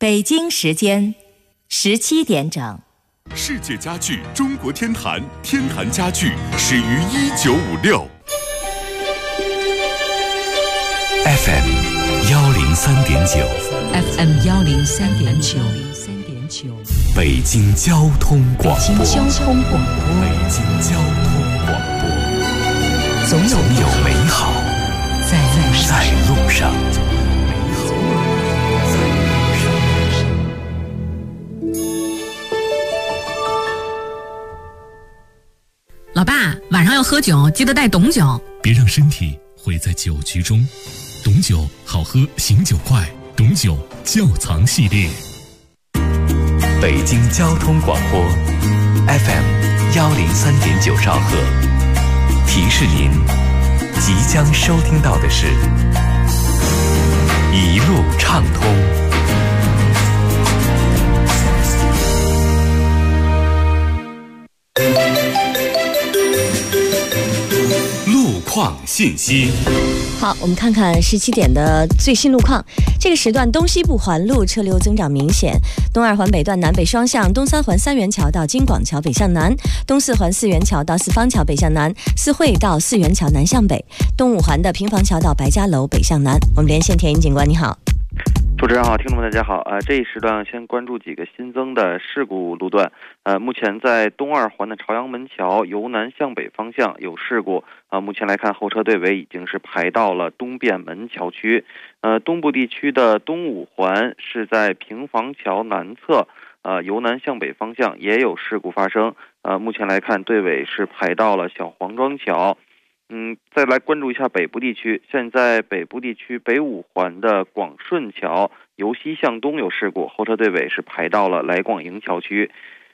北京时间17点整。 世界家具中国天坛，天坛家具始于1956。FM 103.9 FM 103.9 北京交通广播。 北京交通广播。 北京交通广播。 总有美好在路上。 老爸，晚上要喝酒，记得带董酒。 别让身体毁在酒局中。董酒好喝，醒酒快。董酒窖藏系列。 北京交通广播 FM 103.9兆赫，提示您即将收听到的是一路畅通。路况信息。 好，我们看看17点的最新路况。这个时段东西部环路车流增长明显，东2环北段南北双向，东3环三元桥到京广桥北向南，东4环四元桥到四方桥北向南，四惠到四元桥南向北，东5环的平房桥到白家楼北向南。我们连线田英警官，你好。 主持人好，听众们大家好。这一时段先关注几个新增的事故路段。目前在东2环的朝阳门桥由南向北方向有事故。目前来看，后车队尾已经是排到了东便门桥区。东部地区的东5环是在平房桥南侧，由南向北方向也有事故发生。目前来看，队尾是排到了小黄庄桥。再来关注一下北部地区。现在北部地区北5环的广顺桥由西向东有事故，后车队尾是排到了来广营桥区。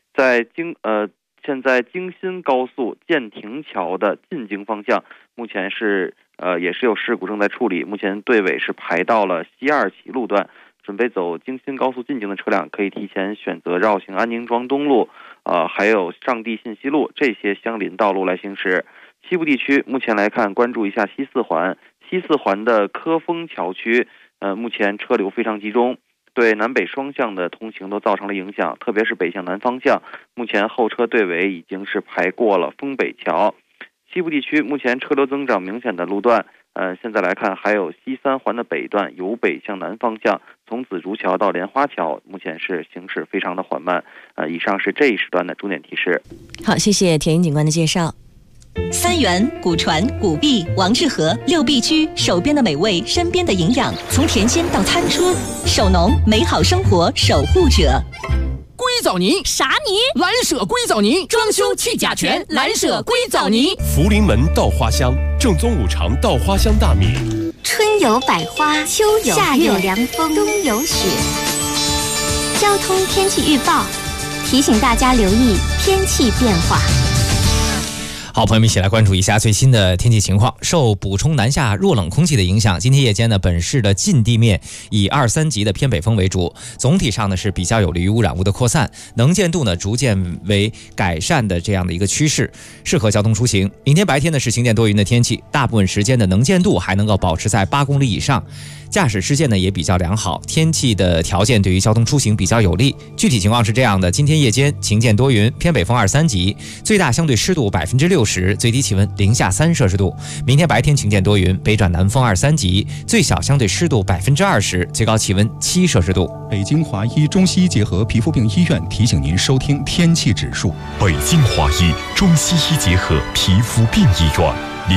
现在京新高速建亭桥的进京方向，目前是也是有事故正在处理，目前队尾是排到了西2旗路段。准备走京新高速进京的车辆可以提前选择绕行安宁庄东路，还有上地信息路这些相邻道路来行驶。西部地区目前来看，关注一下西4环，西4环的科丰桥区，目前车流非常集中，对南北双向的通行都造成了影响，特别是北向南方向，目前后车队尾已经是排过了丰北桥。西部地区目前车流增长明显的路段，现在来看还有西3环的北段由北向南方向，从紫竹桥到莲花桥，目前是行驶非常的缓慢。以上是这一时段的重点提示。 好，谢谢田英警官的介绍。 三元、古传、古碧、王致和6必居，手边的美味，身边的营养，从甜心到餐桌，手农美好生活守护者。 硅藻泥啥泥？ 蓝舍硅藻泥，装修去甲醛，蓝舍硅藻泥。 福临门稻花香，正宗五常稻花香大米。 春有百花，秋有夏有凉风，冬有雪。交通天气预报提醒大家留意天气变化。 好，朋友们一起来关注一下最新的天气情况。受补充南下弱冷空气的影响，今天夜间呢，本市的近地面以2、3级的偏北风为主，总体上呢是比较有利于污染物的扩散，能见度呢逐渐为改善的这样的一个趋势，适合交通出行。明天白天呢是晴间多云的天气，大部分时间的能见度还能够保持在8公里以上，驾驶视线呢也比较良好，天气的条件对于交通出行比较有利。具体情况是这样的：今天夜间晴间多云，偏北风2、3级，最大相对湿度60%，最低气温零下3摄氏度。明天白天晴间多云，北转南风2、3级，最小相对湿度20%，最高气温7摄氏度。 北京华医中西医结合皮肤病医院提醒您收听天气指数。 北京华医中西医结合皮肤病医院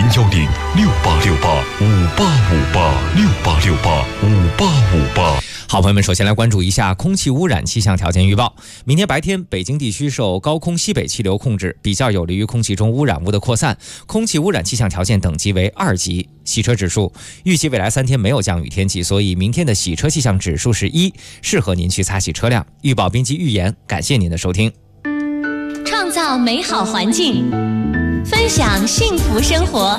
，0868585858，68585858。 好，朋友们，首先来关注一下空气污染气象条件预报。明天白天，北京地区受高空西北气流控制，比较有利于空气中污染物的扩散，空气污染气象条件等级为2级。洗车指数，预计未来3天没有降雨天气，所以明天的洗车气象指数是1，适合您去擦洗车辆。预报编辑预言，感谢您的收听。 创造美好环境，分享幸福生活。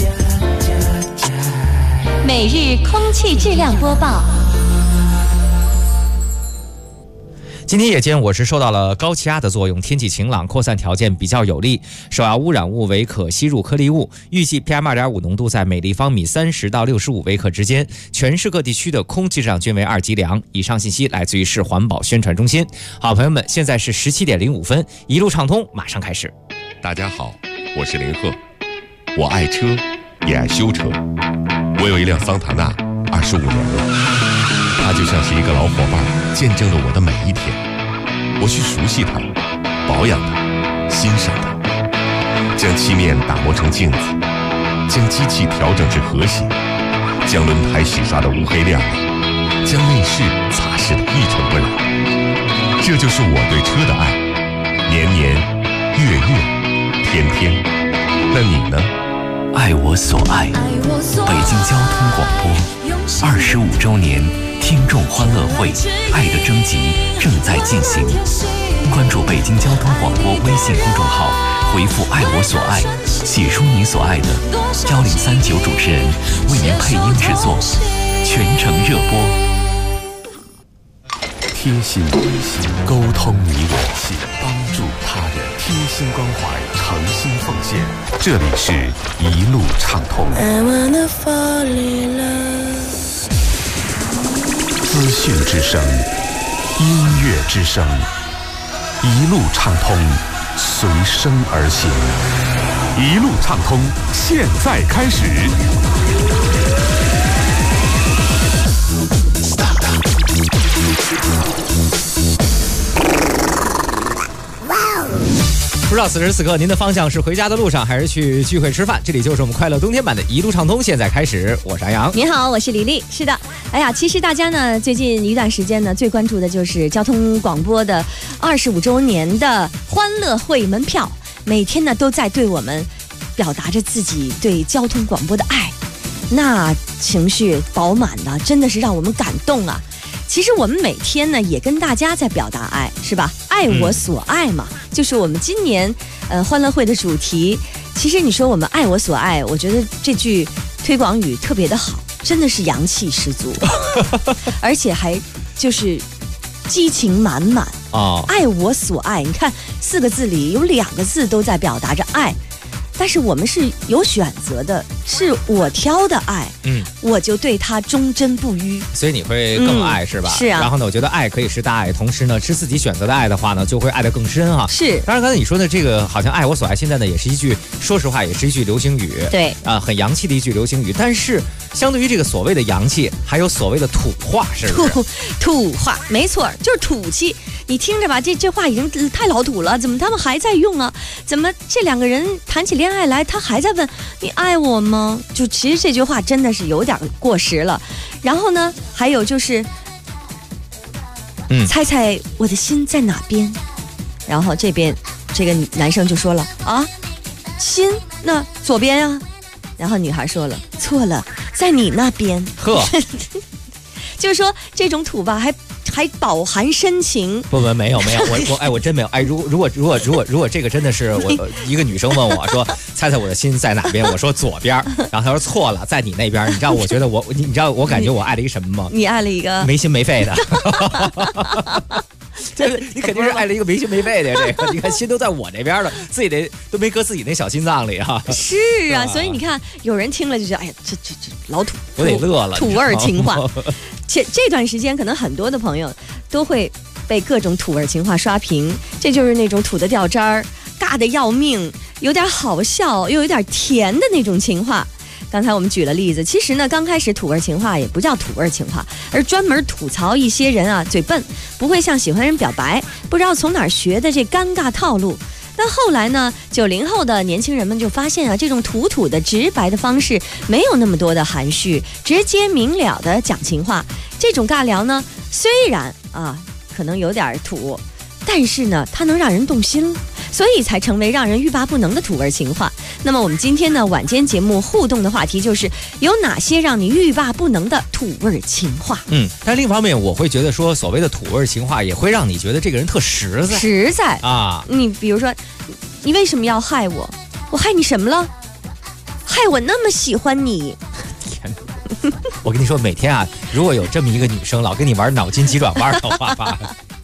每日空气质量播报。 今天夜间我是受到了高气压的作用，天气晴朗，扩散条件比较有利，首要污染物为可吸入颗粒物，预计 PM2.5 浓度在每立方米30到65微克之间，全市各地区的空气质量均为2级良。以上信息来自于市环保宣传中心。好，朋友们，现在是17点05分，一路畅通马上开始。 大家好，我是林鹤，我爱车，也爱修车。我有一辆桑塔纳，25年了。它就像是一个老伙伴，见证了我的每一天。我去熟悉它，保养它，欣赏它，将漆面打磨成镜子，将机器调整至和谐，将轮胎洗刷得乌黑亮丽，将内饰擦拭得一尘不染。这就是我对车的爱，年年月月天天。那你呢？ 爱我所爱，北京交通广播25周年听众欢乐会爱的征集正在进行，关注北京交通广播微信公众号，回复爱我所爱，写出你所爱的，1039主持人为您配音制作，全程热播。 贴心沟通你我，帮助他人，贴心关怀，诚心奉献。这里是一路畅通。资讯之声，音乐之声，一路畅通，随声而行。一路畅通，现在开始。 不知道此时此刻您的方向是回家的路上，还是去聚会吃饭？这里就是我们快乐冬天版的一路畅通，现在开始。我是安阳， 你好，我是李丽。是的，哎呀，其实大家呢最近一段时间呢最关注的就是交通广播的25周年的欢乐会门票，每天呢都在对我们表达着自己对交通广播的爱，那情绪饱满的，真的是让我们感动啊。其实我们每天呢也跟大家在表达爱，是吧？爱我所爱嘛，就是我们今年欢乐会的主题。其实你说我们爱我所爱，我觉得这句推广语特别的好，真的是阳气十足，而且还就是激情满满啊！爱我所爱，你看4个字里有2个字都在表达着爱。但是我们是有选择的，是我挑的爱，我就对他忠贞不渝， 所以你会更爱，是吧？ 是啊。 然后呢，我觉得爱可以是大爱，同时呢，是自己选择的爱的话呢，就会爱得更深啊。 是。 当然，刚才你说的这个好像爱我所爱，现在呢也是一句，说实话也是一句流行语， 对啊，很洋气的一句流行语。但是相对于这个所谓的洋气，还有所谓的土话，是不是？ 土话，没错，就是土气。你听着吧，这话已经太老土了，怎么他们还在用啊？怎么这2个人谈起恋爱来，他还在问你爱我吗？就其实这句话真的是有点过时了。然后呢，还有就是，猜猜我的心在哪边？然后这边这个男生就说了啊，心那左边啊。然后女孩说了，错了，在你那边。 呵， 就是说这种土吧，还饱含深情。 不，没有，我真没有。哎，如果这个真的是我一个女生问我说，猜猜我的心在哪边？我说左边，然后她说错了，在你那边。你知道，我觉得你知道我感觉我爱了一个什么吗？ 你爱了一个没心没肺的。真的，你肯定是爱了一个没心没肺的这个。你看，心都在我这边了，自己都没搁自己那小心脏里哈。 是啊，所以你看，有人听了就觉得，哎呀，这老土， 我得乐了， 土味情话。且这段时间，可能很多的朋友都会被各种土味情话刷屏，这就是那种土的掉渣儿、尬的要命，有点好笑又有点甜的那种情话。刚才我们举了例子，其实呢，刚开始土味情话也不叫土味情话，而专门吐槽一些人啊嘴笨，不会向喜欢人表白，不知道从哪儿学的这尴尬套路。但后来呢，90后的年轻人们就发现啊，这种土的直白的方式没有那么多的含蓄，直接明了的讲情话。这种尬聊呢，虽然啊可能有点土，但是呢它能让人动心，所以才成为让人欲罢不能的土味情话。那么我们今天呢晚间节目互动的话题就是有哪些让你欲罢不能的土味情话。 但另一方面我会觉得说，所谓的土味情话也会让你觉得这个人特实在啊。 你比如说，你为什么要害我？我害你什么了？害我那么喜欢你。 天哪！我跟你说，每天啊，如果有这么一个女生老跟你玩脑筋急转弯的话吧，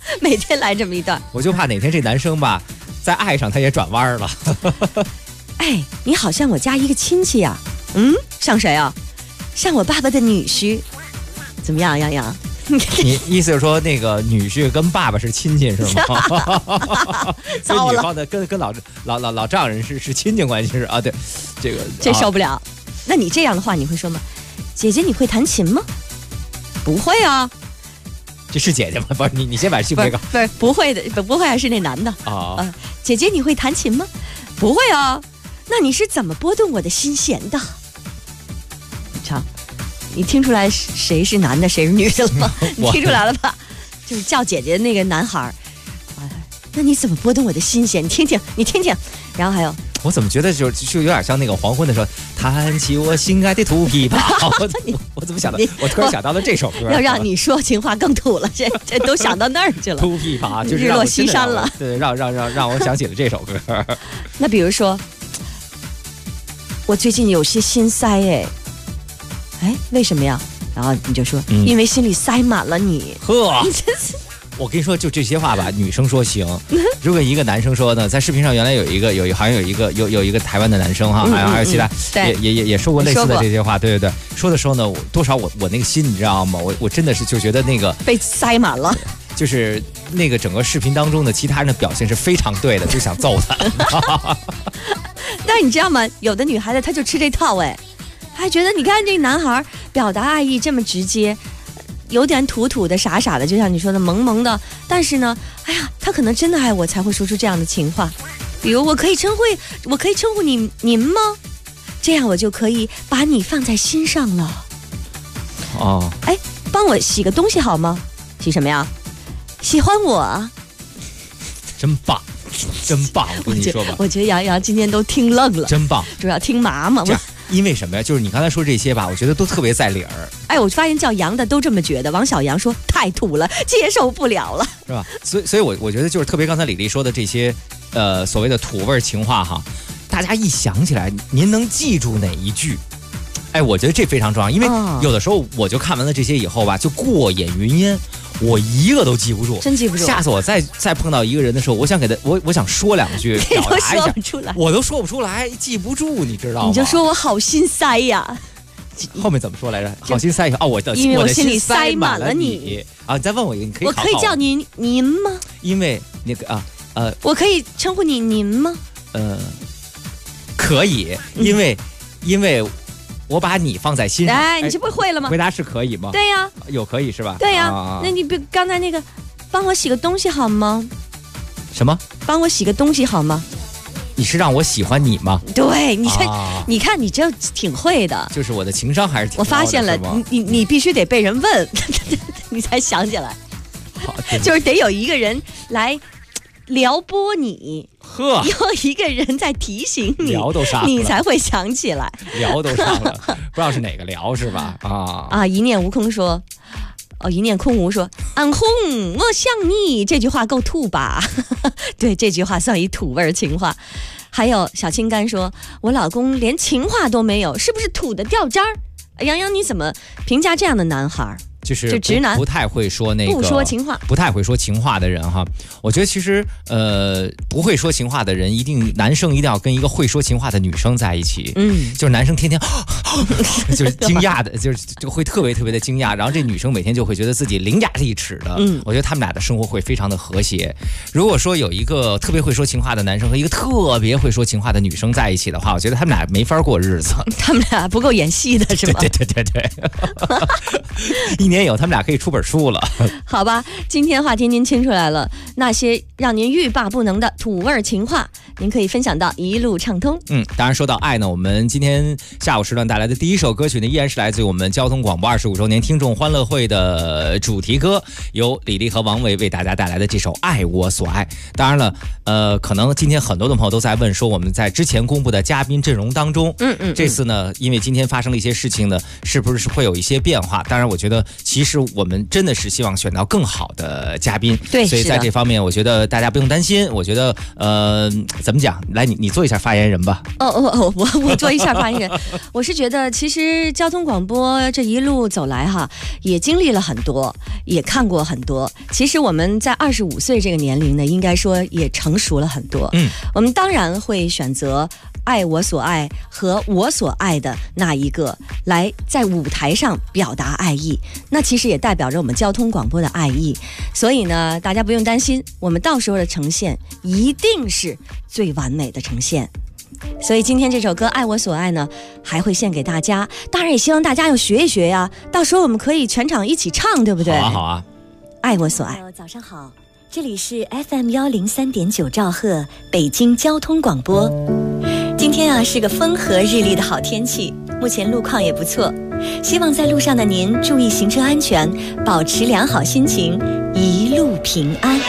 每天来这么一段。 我就怕哪天这男生吧，在爱上他也转弯了。 哎，你好像我家一个亲戚呀、像谁啊？像我爸爸的女婿。怎么样，杨洋？ 你意思是说那个女婿跟爸爸是亲戚是吗？ 糟了， 女方的跟老丈人是亲戚关系是啊？对，这受不了。那你这样的话，你会说吗？姐姐，你会弹琴吗？不会啊。 这是姐姐吗？不是你先把性别搞。 不会的，不会啊，是那男的啊。 姐姐，你会弹琴吗？不会啊。那你是怎么拨动我的心弦的？瞧。你听出来谁是男的谁是女的了吗？你听出来了吧？就是叫姐姐的那个男孩。那你怎么拨动我的心弦？你听听。然后还有， 我怎么觉得就有点像那个黄昏的时候，弹起我心爱的土琵琶。我怎么想到？我突然想到了这首歌。 要让你说情话更土了，这都想到那儿去了。 土琵琶就是日落西山了。 对，让我想起了这首歌。 那比如说，我最近有些心塞哎，为什么呀？然后你就说，因为心里塞满了你。 呵，我跟你说，就这些话吧，女生说行。如果一个男生说呢，在视频上原来有一个台湾的男生哈，还有其他也说过类似的这些话，对。说的时候呢，多少我那个心你知道吗？我真的是就觉得那个被塞满了。 就是那个整个视频当中的其他人的表现是非常对的，就想揍他。 但是你知道吗？有的女孩子她就吃这套还觉得你看这男孩表达爱意这么直接，有点土土的傻傻的，就像你说的萌萌的，但是呢，哎呀，他可能真的爱我才会说出这样的情话。比如我可以称呼你您吗？这样我就可以把你放在心上了。 哦， 哎，帮我洗个东西好吗？洗什么呀？喜欢我。 真棒，我跟你说吧， 我觉得杨洋今天都听愣了， 真棒， 主要听麻嘛。 因为什么呀？就是你刚才说这些吧，我觉得都特别在理儿。 哎，我发现叫杨的都这么觉得。王小杨说太土了，接受不了了， 是吧？所以我觉得就是特别刚才李丽说的这些，所谓的土味情话哈，大家一想起来，您能记住哪一句？哎，我觉得这非常重要，因为有的时候我就看完了这些以后吧，就过眼云烟。我一个都记不住， 真记不住。 下次我再碰到一个人的时候，我想给他，我想说两句，表达一下，我都说不出来，记不住，你知道吗？ 你就说我好心塞呀。 后面怎么说来着？好心塞哦， 因为我心里塞满了你啊！你再问我一个，你可以我可以叫您吗？ 因为那个我可以称呼你您吗？ 可以，因为。我把你放在心上。 哎，你这不会了吗？ 回答是可以吗？ 对呀， 有可以是吧？ 对呀，那你刚才那个，帮我洗个东西好吗？ 什么？ 帮我洗个东西好吗？ 你是让我喜欢你吗？ 对，你看你这挺会的。 就是我的情商还是挺高的。 我发现了，你必须得被人问，你才想起来。就是得有一个人来撩拨你。 呵， 有一个人在提醒你， 聊都上了， 你才会想起来。 聊都上了，不知道是哪个聊是吧？ 一念无空说，一念空无说，俺空我想你这句话够土吧？对，这句话算一土味情话。还有小青干说，我老公连情话都没有，是不是土的掉渣儿？杨洋，你怎么评价这样的男孩？ 就是直男不太会说那个不说情话， 不太会说情话的人哈。我觉得其实不会说情话的人，男生一定要跟一个会说情话的女生在一起。就是男生天天就是惊讶的，就会特别特别的惊讶，然后这女生每天就会觉得自己伶牙俐齿的。我觉得他们俩的生活会非常的和谐。如果说有一个特别会说情话的男生和一个特别会说情话的女生在一起的话，我觉得他们俩没法过日子。 他们俩不够演戏的是吗？ 对。一年有他们俩可以出本书了。 好吧，今天话题您听出来了，那些让您欲罢不能的土味情话，您可以分享到一路畅通。 当然说到爱呢，我们今天下午时段带来的第一首歌曲呢，依然是来自于我们交通广播25周年听众欢乐会的主题歌，由李丽和王维为大家带来的这首《爱我所爱》。当然了，可能今天很多的朋友都在问说，我们在之前公布的嘉宾阵容当中，这次呢，因为今天发生了一些事情呢，是不是会有一些变化？当然，我觉得其实我们真的是希望选到更好的嘉宾。 对， 所以在这方面，我觉得大家不用担心。我觉得怎么讲？来，你做一下发言人吧。 我做一下发言人。我是觉得，其实交通广播这一路走来哈，也经历了很多，也看过很多。其实我们在25岁这个年龄呢，应该说也成熟了很多。我们当然会选择爱我所爱和我所爱的那一个，来在舞台上表达爱意。那其实也代表着我们交通广播的爱意。所以呢，大家不用担心，我们到时候的呈现一定是最完美的呈现。所以今天这首歌《爱我所爱》呢，还会献给大家。当然也希望大家要学一学呀，到时候我们可以全场一起唱，对不对？ 好啊，好啊。 爱我所爱。早上好，这里是 FM 103.9兆赫北京交通广播。今天啊是个风和日丽的好天气，目前路况也不错。希望在路上的您注意行车安全，保持良好心情，一路平安。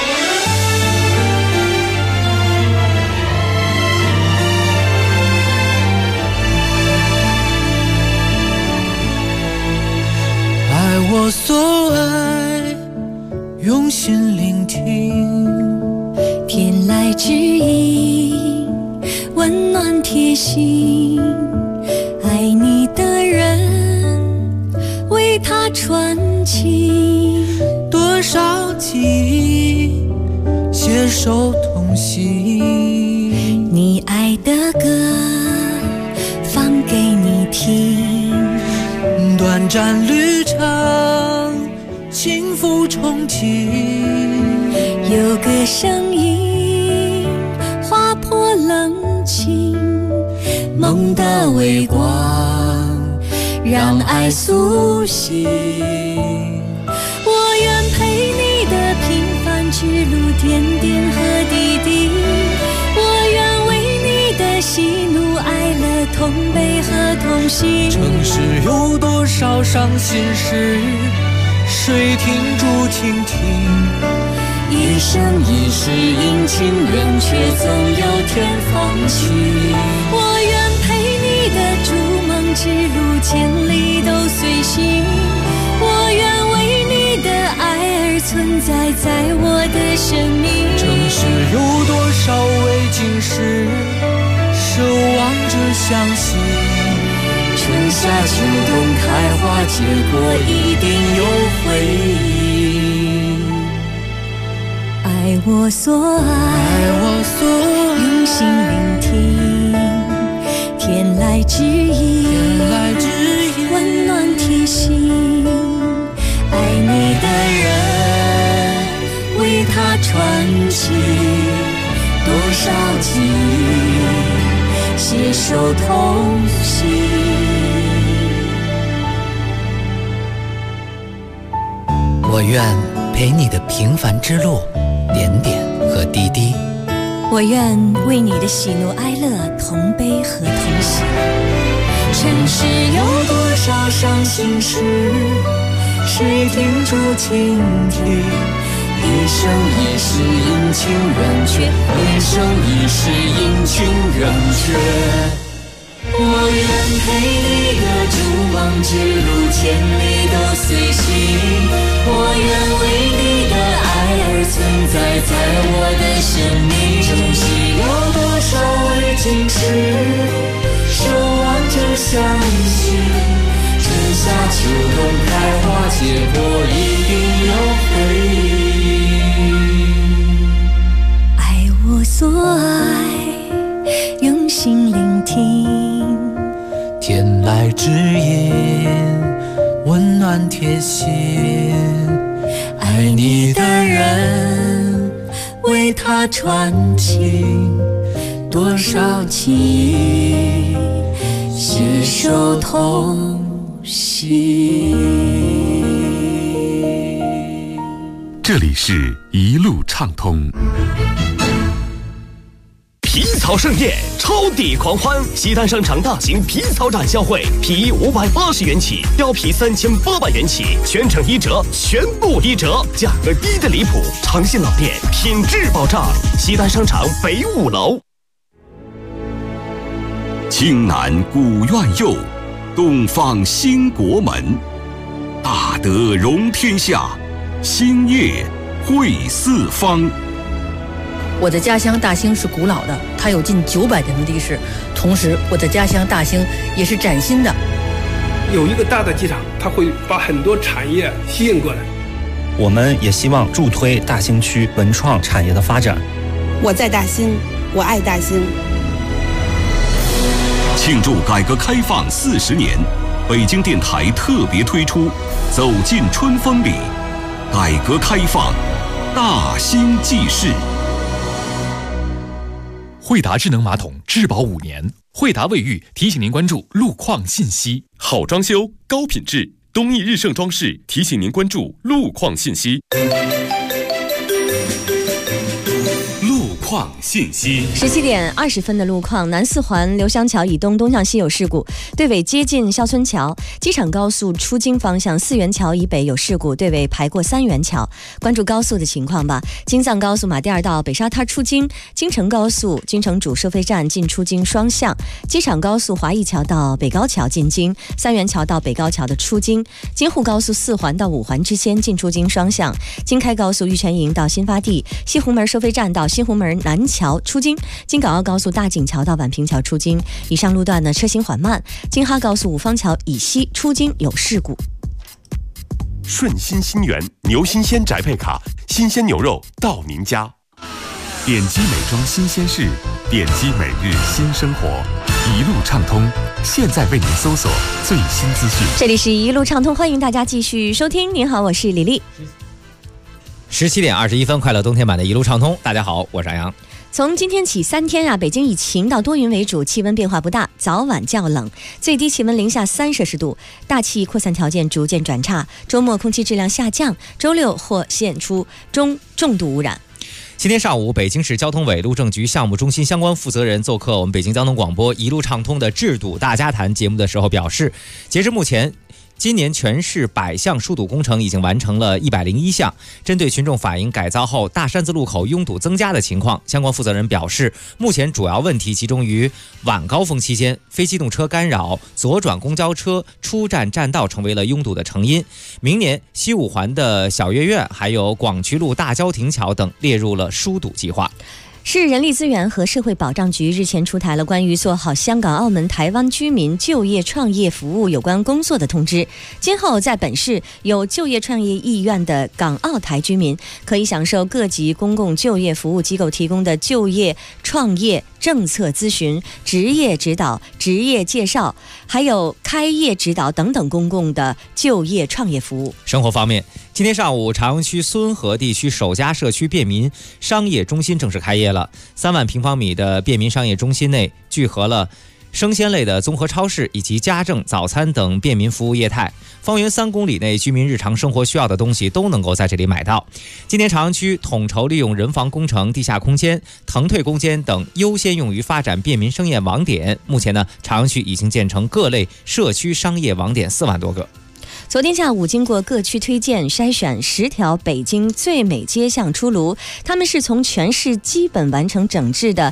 爱我所爱，用心聆听， 天籁之音，温暖贴心。爱你的人，为他传情， 多少记忆携手同行。 你爱的歌，放给你听。 短暂旅程，幸福憧憬。 有个声音划破冷清，梦的微光让爱苏醒。我愿陪你的平凡之路，点点和滴滴。我愿为你的喜怒哀乐同悲和同行。 城市有多少伤心事，谁听住倾听？ 一生一世阴晴圆缺，总有天放晴。我愿陪你的逐梦之路，千里都随行。我愿为你的爱而存在，在我的生命。 城市有多少未经事，守望着相信。 春夏秋冬开花结果，一定有回应。爱我所爱，用心聆听，天籁之音，温暖贴心。爱你的人，为他传情，多少记忆携手同行。 我愿陪你的平凡之路，点点和滴滴。 我愿为你的喜怒哀乐同悲和同喜。尘世有多少伤心事，谁听住倾听？一生一世阴晴圆缺，一生一世阴晴圆缺。我愿陪你的逐梦之路，千里都随行。我愿为你的爱而存在，在我的生命。城市有多少未经事，守望着相信。春夏秋冬开花结果，一定有回应。爱我所爱，用心聆听， 天籁之音，温暖贴心。爱你的人，为他传情，多少记忆携手同行。 这里是一路畅通。 皮草盛宴，超抵狂欢！西单商场大型皮草展销会，皮衣580元起，貂皮3800元起，全程1折，全部1折，价格低的离谱。长信老店，品质保障。西单商场北5楼。 青南古院右，东方兴国门。 大德容天下，兴业惠四方。 我的家乡大兴是古老的，它有近900年的历史。同时，我的家乡大兴也是崭新的。 有一个大的机场，它会把很多产业吸引过来。 我们也希望助推大兴区文创产业的发展。 我在大兴，我爱大兴。 庆祝改革开放40年，北京电台特别推出《走进春风里》，改革开放大兴记事。 惠达智能马桶质保5年，惠达卫浴提醒您关注路况信息。 好装修，高品质，东义日盛装饰提醒您关注路况信息。 况信息 17点20分的路况：南四环刘湘桥以东东向西有事故，对尾接近肖村桥；机场高速出京方向4元桥以北有事故，对尾排过3元桥。关注高速的情况吧。京藏高速马甸二道北沙滩出京，京承高速京承主收费站进出京双向；机场高速华谊桥到北高桥进京，3元桥到北高桥的出京；京沪高速4环到5环之间进出京双向；京开高速玉泉营到新发地，西湖门收费站到新湖门南桥出京；京港澳高速大井桥到宛平桥出京。以上路段呢车行缓慢。京哈高速五方桥以西出京有事故。 顺心新源牛新鲜宅配卡，新鲜牛肉到您家。点击美妆新鲜事，点击每日新生活，一路畅通。现在为您搜索最新资讯。 这里是一路畅通，欢迎大家继续收听。您好，我是李丽。 17点21分，快乐冬天版的一路畅通。大家好，我是安阳。 从今天起3天啊，北京以晴到多云为主，气温变化不大，早晚较冷，最低气温零下3摄氏度，大气扩散条件逐渐转差。周末空气质量下降，周六或现出重度污染。 今天上午，北京市交通委路政局项目中心相关负责人做客我们北京交通广播一路畅通的制堵大家谈节目的时候表示，截至目前，今年全市100项疏堵工程已经完成了101项。针对群众反映改造后大山子路口拥堵增加的情况，相关负责人表示，目前主要问题集中于晚高峰期间非机动车干扰、左转公交车出站占道成为了拥堵的成因。明年西五环的小悦苑还有广渠路大郊亭桥等列入了疏堵计划。 市人力资源和社会保障局日前出台了关于做好香港、澳门、台湾居民就业创业服务有关工作的通知。今后在本市有就业创业意愿的港澳台居民，可以享受各级公共就业服务机构提供的就业创业政策咨询、职业指导、职业介绍，还有开业指导等等公共的就业创业服务。 生活方面，今天上午，朝阳区孙河地区首家社区便民商业中心正式开业了。3万平方米的便民商业中心内聚合了生鲜类的综合超市以及家政、早餐等便民服务业态，方圆3公里内居民日常生活需要的东西都能够在这里买到。今年朝阳区统筹利用人防工程、地下空间、腾退空间等优先用于发展便民商业网点。目前呢，朝阳区已经建成各类社区商业网点4万多个。 昨天下午，经过各区推荐筛选，10条北京最美街巷出炉。他们是从全市基本完成整治的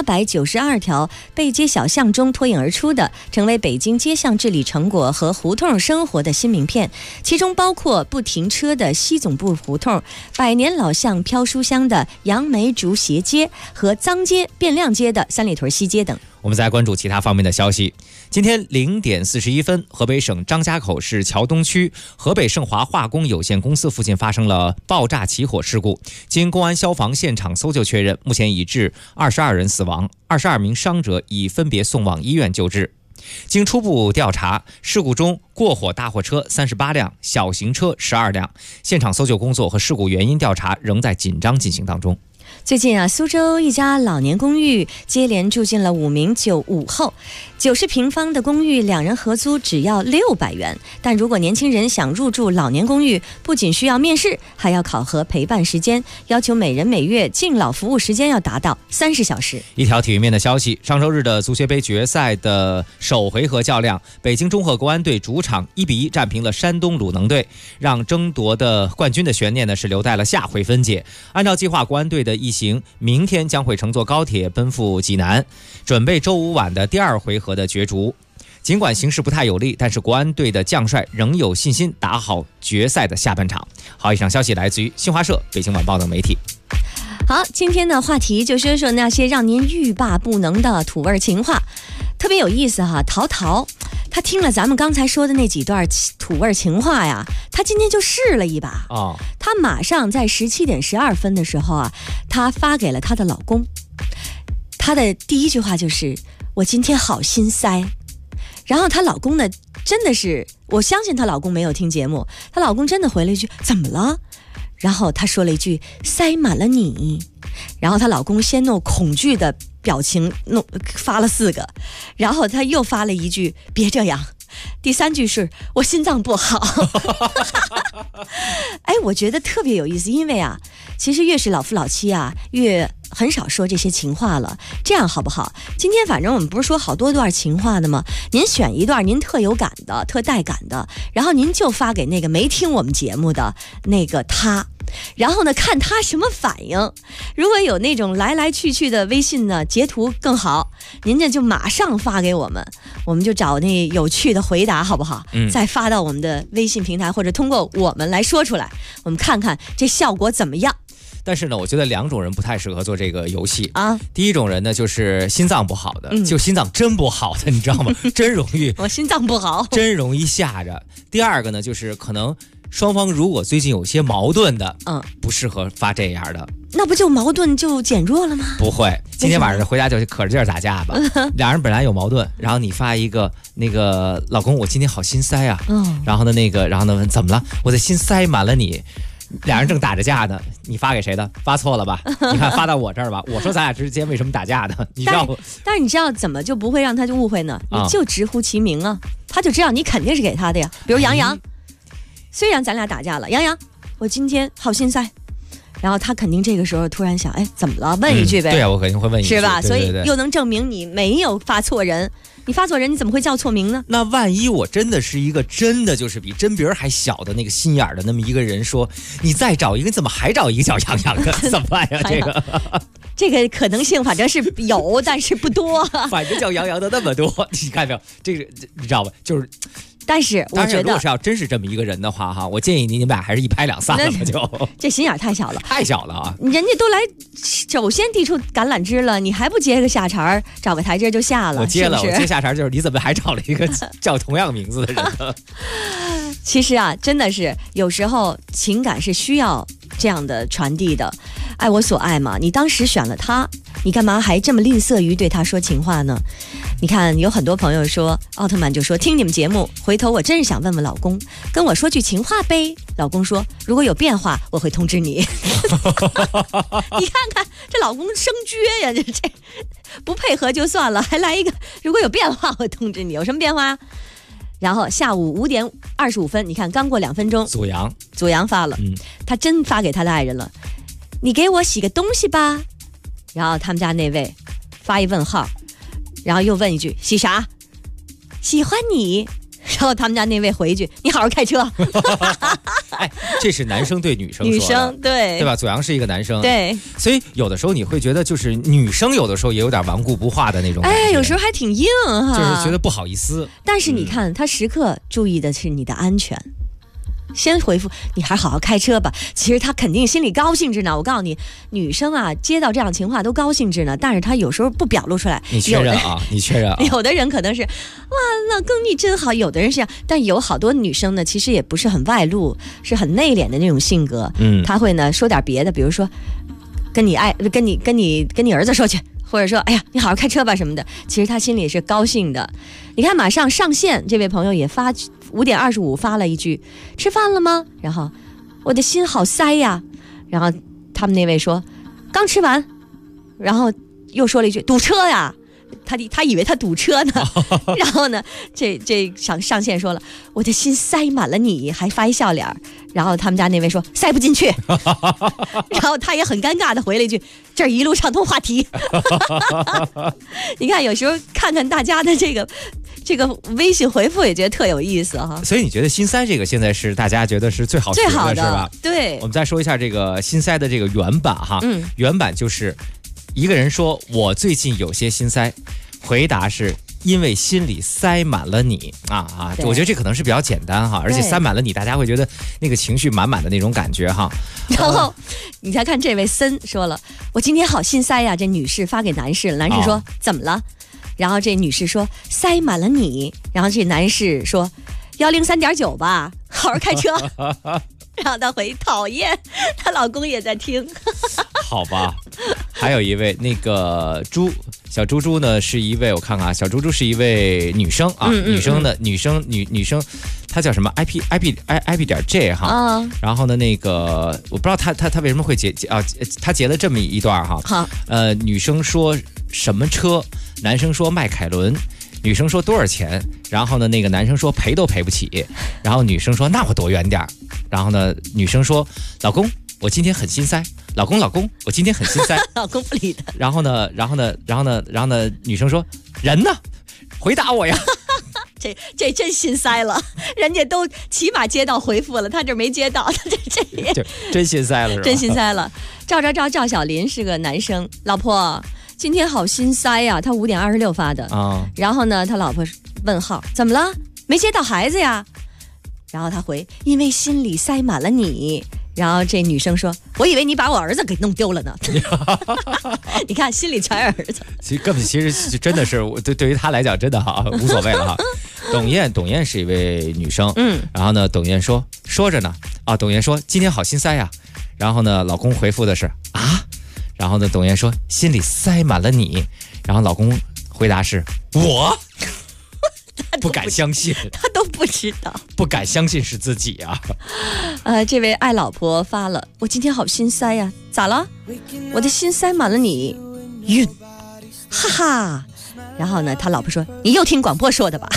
892条背街小巷中脱颖而出的，成为北京街巷治理成果和胡同生活的新名片。其中包括不停车的西总部胡同、百年老巷飘书香的杨梅竹斜街和脏街变亮街的三里屯西街等。 我们再关注其他方面的消息。今天0点41分，河北省张家口市桥东区河北盛华化工有限公司附近发生了爆炸起火事故。经公安消防现场搜救确认，目前已致22人死亡，22名伤者已分别送往医院救治。经初步调查，事故中过火大货车38辆，小型车12辆。现场搜救工作和事故原因调查仍在紧张进行当中。 最近啊，苏州一家老年公寓接连住进了5名95后，90平方的公寓2人合租只要600元。但如果年轻人想入住老年公寓，不仅需要面试，还要考核陪伴时间，要求每人每月敬老服务时间要达到30小时。 一条体育面的消息，上周日的足协杯决赛的首回合较量，北京中赫国安队主场1比1战平了山东鲁能队，让争夺的冠军的悬念呢是留待了下回分解。按照计划，国安队的一行明天将会乘坐高铁奔赴济南，准备周5晚的第2回合的角逐。 尽管形势不太有利，但是国安队的将帅仍有信心打好决赛的下半场。好，以上消息来自于新华社、北京晚报等媒体。 好，今天的话题就说说那些让您欲罢不能的土味情话，特别有意思哈。陶陶他听了咱们刚才说的那几段土味情话呀，他今天就试了一把哦。 他马上在17点12分的时候啊，他发给了他的老公，他的第一句话就是我今天好心塞。然后她老公呢，真的是，我相信她老公没有听节目，她老公真的回了一句怎么了，然后她说了一句塞满了你，然后她老公先弄恐惧的表情发了4个，然后她又发了一句别这样，第3句是我心脏不好。哎，我觉得特别有意思，因为啊，其实越是老夫老妻啊，越很少说这些情话了。这样好不好？今天反正我们不是说好多段情话的吗？您选一段您特有感的、特带感的，然后您就发给那个没听我们节目的那个他，然后呢看他什么反应。如果有那种来来去去的微信呢，截图更好，您这就马上发给我们，我们就找那有趣的回答好不好？再发到我们的微信平台，或者通过我们来说出来，我们看看这效果怎么样。 但是呢，我觉得2种人不太适合做这个游戏啊。 第一种人呢，就是心脏不好的，就心脏真不好的，你知道吗？真容易， 我心脏不好， 真容易吓着。第二个呢，就是可能双方如果最近有些矛盾的，不适合发这样的。 那不就矛盾就减弱了吗？ 不会，今天晚上回家就可着劲儿打架吧。俩人本来有矛盾，然后你发一个那个老公，我今天好心塞啊。然后呢问怎么了？我的心塞满了你。俩人正打着架呢，你发给谁的？发错了吧？你看发到我这儿吧。我说咱俩之间为什么打架的？你知道？ 但是你知道怎么就不会让他就误会呢？你就直呼其名啊，他就知道你肯定是给他的呀。比如杨洋，虽然咱俩打架了，杨洋，我今天好心塞。然后他肯定这个时候突然想，哎，怎么了？问一句呗。 对啊，我肯定会问一句， 是吧？ 对对对， 所以又能证明你没有发错人。你发错人，你怎么会叫错名呢？ 那万一我真的是一个真的就是比针鼻还小的那个心眼的那么一个人说，你再找一个，你怎么还找一个叫杨洋的？怎么办呀？ 这个可能性反正是有，但是不多。 反正叫杨洋的那么多，你看没有？这个你知道吧？就是。 但是我觉得， 如果是要真是这么一个人的话，哈，我建议你们俩还是一拍两散了，就这心眼太小了， 太小了啊！ 人家都来首先递出橄榄枝了，你还不接个下茬，找个台阶就下了？ 我接了， 是不是？ 我接下茬就是你怎么还找了一个叫同样名字的人呢？ 其实啊，真的是有时候情感是需要这样的传递的，爱我所爱嘛。你当时选了他，你干嘛还这么吝啬于对他说情话呢？你看有很多朋友说，奥特曼就说听你们节目，回头我真是想问问老公，跟我说句情话呗。老公说如果有变化我会通知你。你看看这老公生撅呀，这不配合就算了，还来一个如果有变化我会通知你。有什么变化啊？然后下午5点25分，你看刚过2分钟，祖阳发了，他真发给他的爱人了，你给我洗个东西吧。然后他们家那位发一问号，然后又问一句洗啥？喜欢你。然后他们家那位回一句你好好开车。 哎，这是男生对女生说的， 女生对吧？祖阳是一个男生， 对， 所以有的时候你会觉得就是女生有的时候也有点顽固不化的那种感觉， 哎，有时候还挺硬哈， 就是觉得不好意思。 但是你看，他时刻注意的是你的安全。先回复你还好好开车吧，其实他肯定心里高兴着呢。我告诉你，女生啊接到这样情话都高兴着呢，但是她有时候不表露出来。 你确认啊？你确认啊？ 有的人可能是哇老公你真好，有的人是这样，但有好多女生呢其实也不是很外露，是很内敛的那种性格。她会呢说点别的，比如说跟你儿子说去，或者说哎呀你好好开车吧什么的，其实他心里是高兴的。你看马上上线这位朋友也发5点25发了一句吃饭了吗？然后我的心好塞呀。然后他们那位说刚吃完，然后又说了一句堵车呀。他以为他堵车呢。然后呢这上线说了我的心塞满了你，还发一笑脸。然后他们家那位说塞不进去。然后他也很尴尬的回了一句这一路畅通话题。你看有时候看看大家的这个微信回复也觉得特有意思哈。 所以你觉得心塞这个现在是大家觉得是最好学的是吧？ 对。 我们再说一下这个心塞的这个原版哈。原版就是一个人说我最近有些心塞，回答是因为心里塞满了你啊！我觉得这可能是比较简单哈，而且塞满了你，大家会觉得那个情绪满满的那种感觉哈。 然后你再看这位森说了，我今天好心塞呀，这女士发给男士，男士说、怎么了？然后这女士说塞满了你，然后这男士说103.9吧，好好开车。然后他回讨厌，她老公也在听。 好吧，还有一位那个小猪猪呢，是一位我看看啊，小猪猪是一位女生啊，女生，她叫什么 IP 点 J 哈，然后呢那个我不知道她为什么会她截了这么一段哈，好，女生说什么车，男生说迈凯伦。女生说多少钱，然后呢那个男生说赔都赔不起，然后女生说那我躲远点，然后呢女生说老公我今天很心塞，老公我今天很心塞。 老公不理他。 然后呢女生说人呢，回答我呀。 这真心塞了，人家都起码接到回复了，他这没接到，这真心塞了是吧？ 真心塞了。赵小林是个男生，老婆今天好心塞呀，他5点26发的啊。然后呢，他老婆问号，怎么了？没接到孩子呀？然后他回，因为心里塞满了你。然后这女生说，我以为你把我儿子给弄丢了呢。你看心里全是儿子。 其实真的是对于他来讲真的哈无所谓了哈。董燕是一位女生，然后呢董燕说着呢啊，董燕说今天好心塞呀，然后呢老公回复的是啊，然后呢董燕说心里塞满了你，然后老公回答是我。不敢相信， 他都不知道， 不敢相信是自己啊。 这位爱老婆发了，我今天好心塞呀，咋了？我的心塞满了你，晕，哈哈。然后呢，他老婆说，你又听广播说的吧？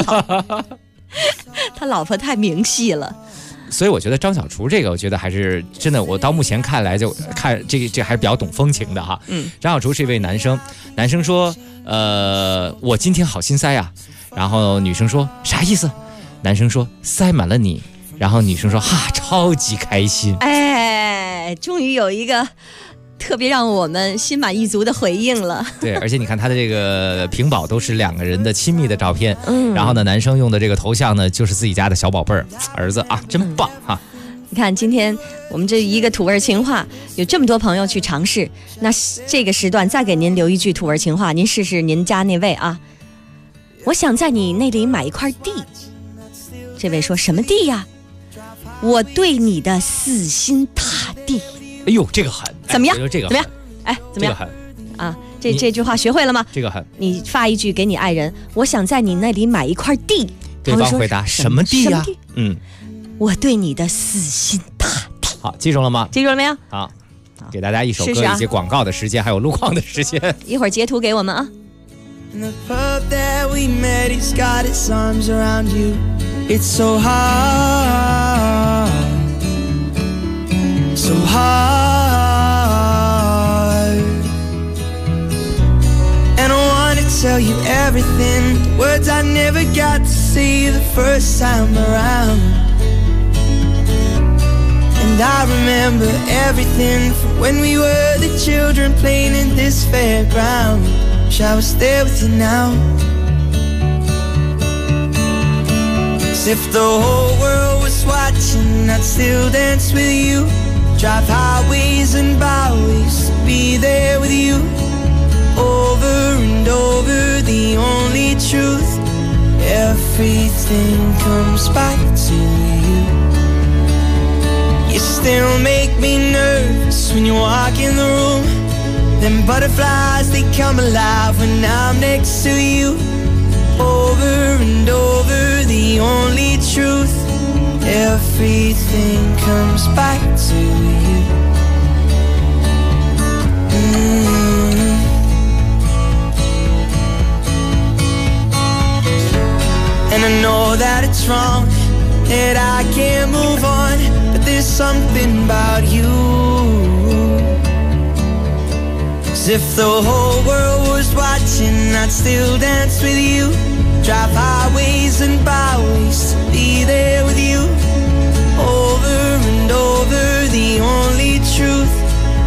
他老婆太明细了。 所以我觉得张小厨这个，我觉得还是真的，我到目前看来就看这还是比较懂风情的哈。张小厨是一位男生，男生说，我今天好心塞呀。然后女生说啥意思？男生说塞满了你，然后女生说哈超级开心。 哎，终于有一个特别让我们心满意足的回应了。 对，而且你看他的这个屏保都是2个人的亲密的照片，然后呢男生用的这个头像呢就是自己家的小宝贝儿子啊，真棒哈。 你看今天我们这一个土味情话有这么多朋友去尝试，那这个时段再给您留一句土味情话，您试试您家那位啊。我想在你那里买一块地。这位说什么地呀？我对你的死心塌地。 哎呦，这个狠！ 怎么样？ 这个怎么样？哎，怎么样？ 这个狠啊！这句话学会了吗？ 这个狠。 你发一句给你爱人，我想在你那里买一块地。 对方回答什么地呀？ 我对你的死心塌地。 好，记住了吗？ 记住了没有？ 好，给大家一首歌、一些广告的时间，还有路况的时间。 一会儿截图给我们啊。 And the pub that we met, he's got his arms around you. It's so hard, so hard. And I wanna tell you everything, words I never got to say the first time around. And I remember everything from when we were the children playing in this fairground. Wish I was there with you now. 'Cause if the whole world was watching, I'd still dance with you. Drive highways and byways to be there with you. Over and over, the only truth. Everything comes back to you. You still make me nervous when you walk in the room. Them butterflies, they come alive when I'm next to you. Over and over, the only truth. Everything comes back to you. And I know that it's wrong, that I can't move on, but there's something about you. 'Cause if the whole world was watching, I'd still dance with you. Drive highways and byways to be there with you. Over and over, the only truth.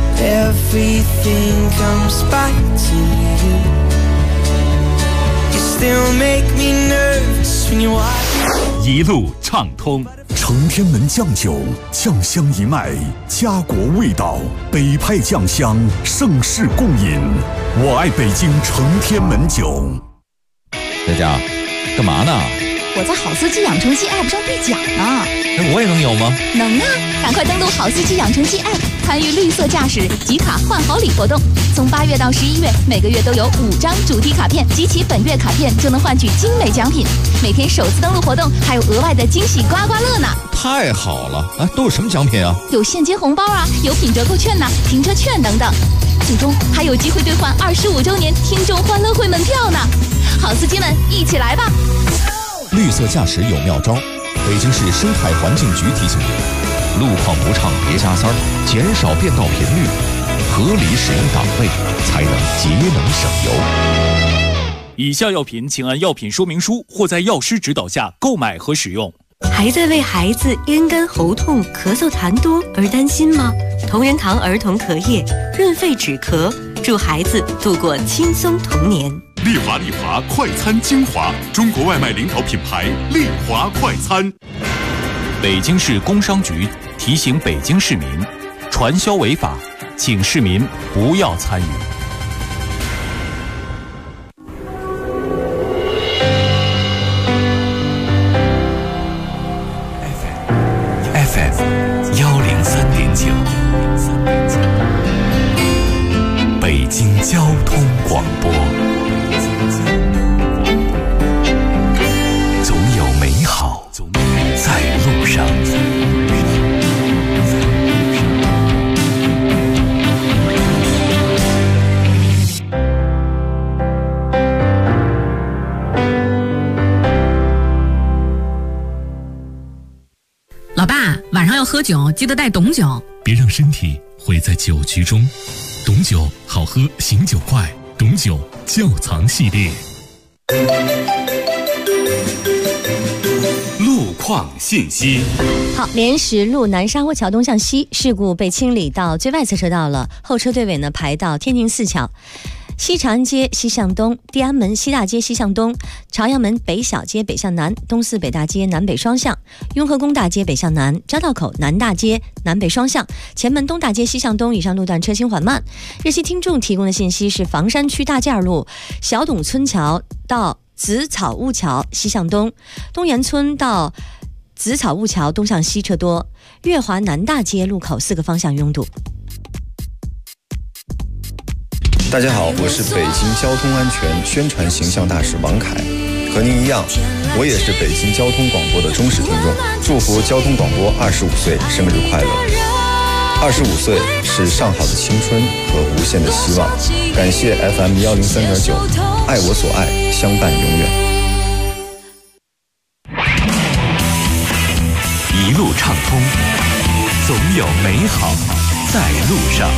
Everything comes back to you. You still make me nervous when you walk. 一路畅通。 承天门酱酒，酱香一脉，家国味道，北派酱香，盛世共饮。我爱北京承天门酒。 佳佳，干嘛呢？ 我在好司机养成记 App 上兑奖呢。 那我也能有吗？ 能啊！赶快登录好司机养成记 App， 参与绿色驾驶集卡换好礼活动。从8月到11月，每个月都有5张主题卡片，集齐本月卡片就能换取精美奖品。每天首次登录活动还有额外的惊喜刮刮乐呢！ 太好了！啊，都有什么奖品啊？ 有现金红包啊，有品折扣券呐、停车券等等。最终还有机会兑换25周年听众欢乐会门票呢！好司机们，一起来吧！ 绿色驾驶有妙招，北京市生态环境局提醒你：路况不畅别加塞儿，减少变道频率，合理使用档位，才能节能省油。 以下药品请按药品说明书或在药师指导下购买和使用。 还在为孩子咽干喉痛、咳嗽痰多而担心吗？同仁堂儿童咳液润肺止咳，助孩子度过轻松童年。 丽华快餐精华，中国外卖领导品牌丽华快餐。 北京市工商局提醒北京市民，传销违法，请市民不要参与。 FM 103.9，北京交通广播。总有美好在路上。 老爸，晚上要喝酒，记得带董酒。 别让身体毁在酒局中。董酒好喝，醒酒快。董酒窖藏系列。 路况信息。 好，莲石路南沙窝桥东向西事故被清理到最外侧车道了，后车队尾呢排到天宁寺桥。西长安街西向东，地安门西大街西向东，朝阳门北小街北向南，东四北大街南北双向，雍和宫大街北向南，匝道口南大街南北双向，前门东大街西向东以上路段车行缓慢。热心听众提供的信息是：房山区大件路小董村桥到紫草坞桥西向东，东岩村到紫草坞桥东向西车多，月华南大街路口4个方向拥堵。 大家好，我是北京交通安全宣传形象大使王凯，和您一样，我也是北京交通广播的忠实听众，祝福交通广播25岁生日快乐！25岁是上好的青春和无限的希望，感谢 FM 103.9，爱我所爱，相伴永远。 一路畅通，总有美好在路上。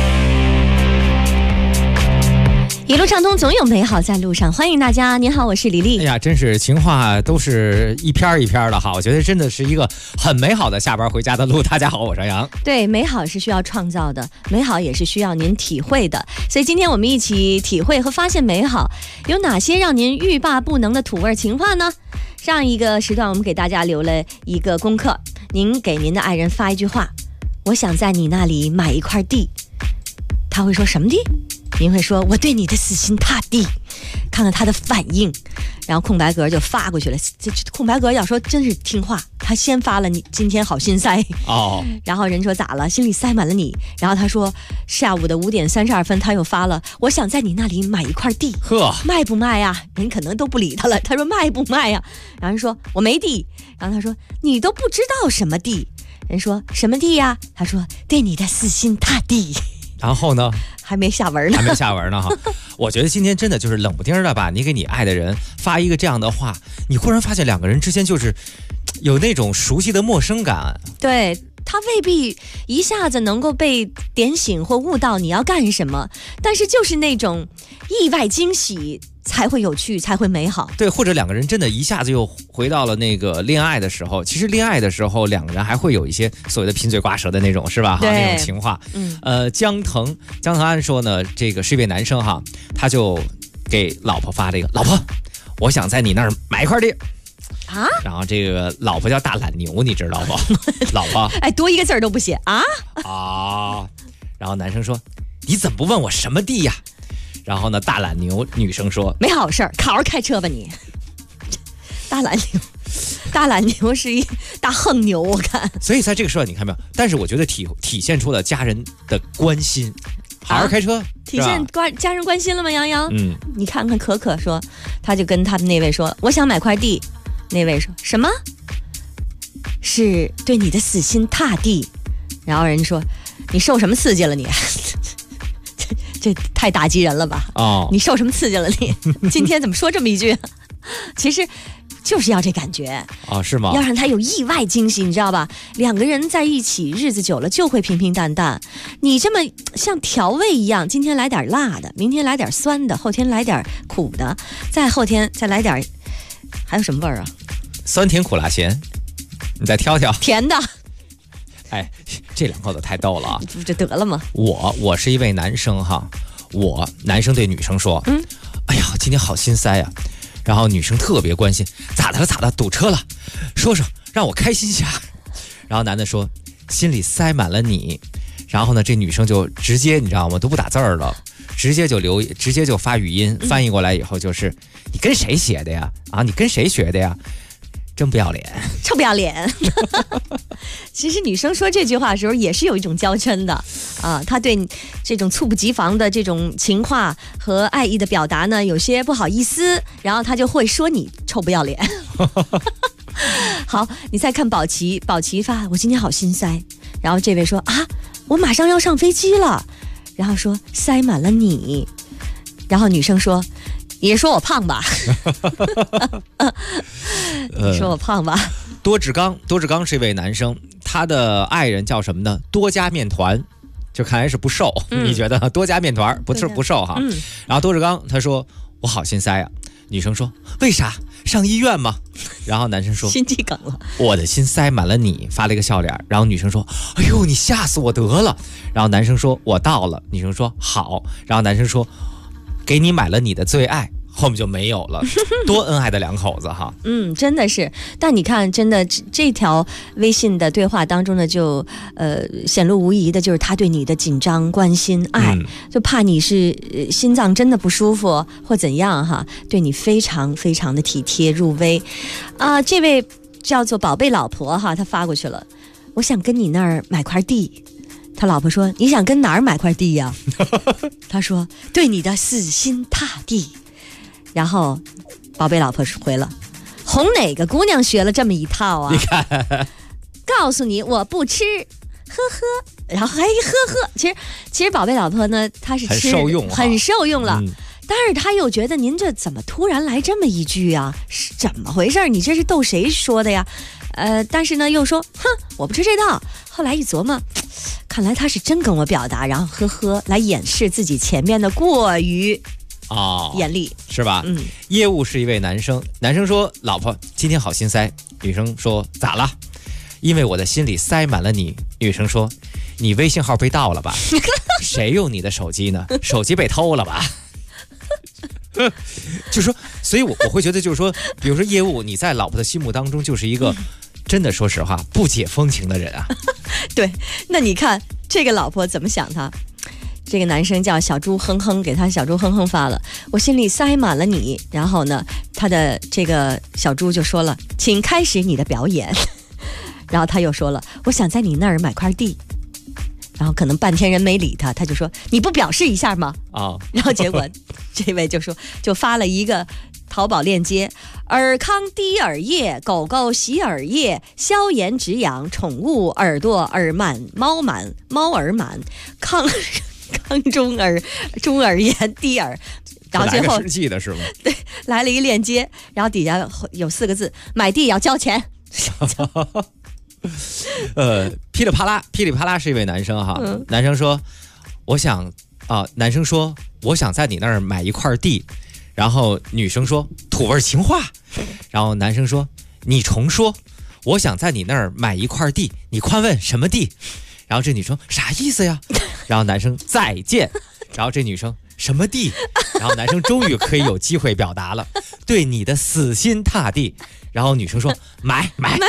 一路畅通，总有美好在路上。欢迎大家，您好，我是李丽。 哎呀，真是情话都是一篇一篇的哈，我觉得真的是一个很美好的下班回家的路。大家好，我是杨。 对，美好是需要创造的，美好也是需要您体会的。所以今天我们一起体会和发现美好。有哪些让您欲罢不能的土味情话呢？上一个时段我们给大家留了一个功课，您给您的爱人发一句话：我想在你那里买一块地。他会说什么地？您会说我对你的死心塌地，看看他的反应，然后空白格就发过去了。这空白格要说真是听话，他先发了你今天好心塞哦，然后人说咋了，心里塞满了你，然后他说下午的5点32分他又发了，我想在你那里买一块地，呵，卖不卖呀？人可能都不理他了，他说卖不卖呀？然后人说我没地，然后他说你都不知道什么地，人说什么地呀？他说对你的死心塌地。 然后呢？ 还没下文呢， 还没下文呢哈。我觉得今天真的就是冷不丁的吧，你给你爱的人发一个这样的话，你忽然发现两个人之间就是有那种熟悉的陌生感。 对，他未必一下子能够被点醒或悟到你要干什么，但是就是那种意外惊喜才会有趣，才会美好。 对，或者两个人真的一下子又回到了那个恋爱的时候，其实恋爱的时候两个人还会有一些所谓的贫嘴刮舌的那种，是吧？哈，那种情话。江腾按说呢，这个是一位男生哈，他就给老婆发这个：老婆， 我想在你那儿买一块地。 啊， 然后这个老婆叫大懒牛，你知道不？老婆， 哎，多一个字儿都不写啊啊！然后男生说：“你怎么不问我什么地呀？”然后呢，大懒牛女生说：“ 没好事儿，好好开车吧你。”大懒牛是一大横牛，我看。 所以在这个时候，你看没有？但是我觉得体现出了家人的关心。好好开车， 体现家人关心了吗？杨洋，你看看可可说，他就跟他们那位说：“我想买块地。”那位说什么？是对你的死心塌地。然后人家说：“你受什么刺激了你？这太打击人了吧？ 哦， 你受什么刺激了你？今天怎么说这么一句？其实就是要这感觉啊，是吗？ 要让他有意外惊喜，你知道吧？两个人在一起，日子久了就会平平淡淡。你这么像调味一样，今天来点辣的，明天来点酸的，后天来点苦的，再后天再来点。还有什么味儿啊？ 酸甜苦辣咸，你再挑挑。 甜的。 哎，这两口子太逗了啊！ 这得了吗？ 我是一位男生哈，男生对女生说：“哎呀，今天好心塞呀。”然后女生特别关心：“咋的了？咋的？堵车了？说说，让我开心一下。”然后男的说：“心里塞满了你。”然后呢，这女生就直接你知道吗？都不打字儿了。直接就发语音，翻译过来以后就是你跟谁写的呀？啊，你跟谁学的呀？真不要脸， 臭不要脸。其实女生说这句话的时候也是有一种娇嗔的啊，她对这种猝不及防的这种情话和爱意的表达呢，有些不好意思，然后她就会说你臭不要脸。好，你再看宝琪发我今天好心塞，然后这位说啊，我马上要上飞机了。然后说塞满了你，然后女生说也说我胖吧。你说我胖吧。 多志刚是一位男生，他的爱人叫什么呢？多加面团，就看来是不瘦。你觉得多加面团不瘦哈？然后多志刚他说我好心塞啊。女生说为啥？上医院吗？然后男生说心肌梗了， 我的心塞满了你，发了一个笑脸。然后女生说哎呦你吓死我得了。然后男生说我到了。女生说好。然后男生说给你买了你的最爱。后面就没有了。多恩爱的两口子哈。 真的是。但你看真的这条微信的对话当中呢，就显露无疑的就是他对你的紧张关心爱，就怕你是心脏真的不舒服或怎样哈，对你非常非常的体贴入微啊。这位叫做宝贝老婆哈，他发过去了，我想跟你那儿买块地。他老婆说你想跟哪儿买块地呀？他说对你的死心塌地。然后宝贝老婆回了，哄哪个姑娘学了这么一套啊？ 你看， 告诉你我不吃，呵呵，然后还呵呵。其实宝贝老婆呢，她是吃很受用了，但是她又觉得您这怎么突然来这么一句啊？是怎么回事？你这是逗谁说的呀？但是呢又说哼，我不吃这套。后来一琢磨，看来他是真跟我表达，然后呵呵来掩饰自己前面的过于严厉， 是吧？业务是一位男生，男生说老婆今天好心塞。女生说咋了？因为我的心里塞满了你。女生说你微信号被盗了吧？谁用你的手机呢？手机被偷了吧？就是说，所以我会觉得就是说，比如说业务你在老婆的心目当中就是一个真的说实话不解风情的人啊。 对，那你看这个老婆怎么想他？这个男生叫小猪哼哼，给他小猪哼哼发了我心里塞满了你。然后呢他的这个小猪就说了请开始你的表演。然后他又说了我想在你那儿买块地。然后可能半天人没理他，他就说你不表示一下吗？然后结果这位就发了一个淘宝链接，尔康滴耳液，狗狗洗耳液，消炎止痒，宠物耳朵耳螨，猫耳螨，抗中耳炎滴耳。然后最后实际的是吗？ 对，来了一个链接，然后底下有4个字：买地要交钱。 噼里啪啦是一位男生哈。男生说我想在你那儿买一块地。然后女生说土味情话。然后男生说你重说我想在你那儿买一块地，你宽问什么地？然后这女生啥意思呀？然后男生再见。然后这女生什么地？然后男生终于可以有机会表达了， 对你的死心塌地。然后女生说买。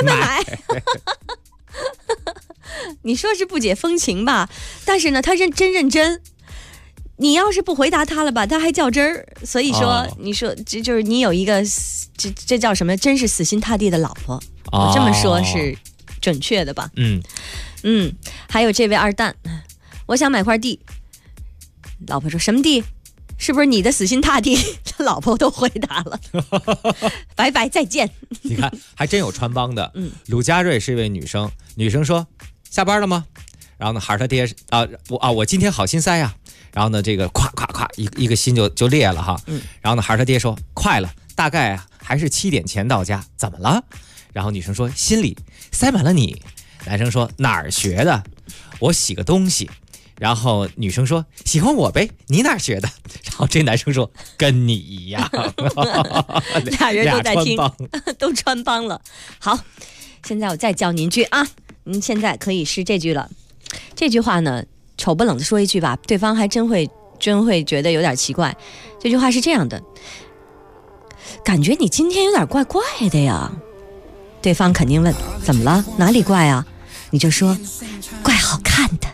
你说是不解风情吧，但是呢他真认真，你要是不回答他了吧，他还较真儿。所以说你说这就是你有一个这叫什么，真是死心塌地的老婆。我这么说是准确的吧？还有这位二蛋，我想买块地。老婆说什么地？是不是你的死心塌地？他老婆都回答了，拜拜再见。 你看还真有穿帮的。鲁佳瑞是一位女生，女生说下班了吗？然后呢孩儿他爹我今天好心塞呀。然后呢这个咵一个心就裂了哈。然后呢孩儿他爹说快了，大概还是7点前到家，怎么了？然后女生说心里塞满了你。男生说哪儿学的？我洗个东西。然后女生说喜欢我呗，你哪学的？然后这男生说跟你一样。 俩人都在听，都穿帮了。好，现在我再教您句啊，您现在可以是这句了。这句话呢丑不冷的说一句吧，对方还真会觉得有点奇怪。这句话是这样的，感觉你今天有点怪怪的呀。对方肯定问怎么了，哪里怪啊？你就说怪好看的。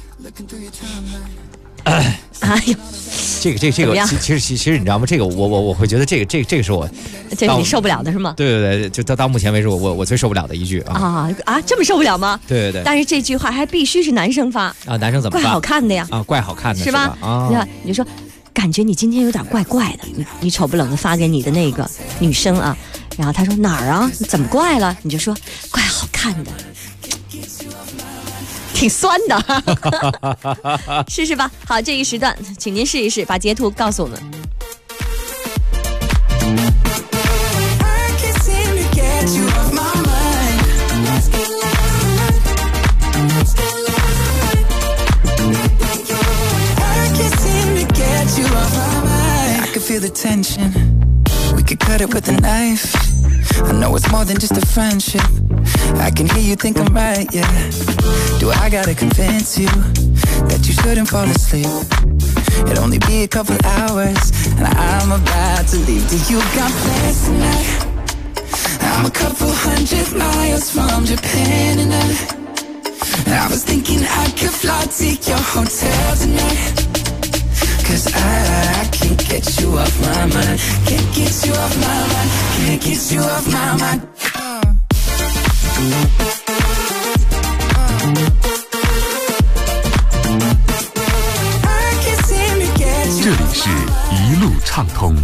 哎呦， 这个，其实你知道吗？这个我会觉得这个是我， 这是你受不了的是吗？ 对，就到目前为止我最受不了的一句啊！ 这么受不了吗？ 对。 但是这句话还必须是男生发啊，男生怎么怪好看的呀？ 怪好看的是吧？你就说感觉你今天有点怪怪的，你丑不冷的发给你的那个女生啊，然后她说哪儿啊？你怎么怪了？你就说怪好看的。挺酸的，试试吧。好，这一时段请您试一试，把截图告诉我们。 I know it's more than just a friendship. I can hear you think I'm right, yeah. Do I gotta convince you that you shouldn't fall asleep? It'll only be a couple hours and I'm about to leave. Do you got plans tonight? I'm a couple 100 miles from Japan and I was thinking I could fly to your hotel tonight. Cause I can't get you off my mind. Can't get you off my mind. Can't get you off my mind. 这里是一路畅通。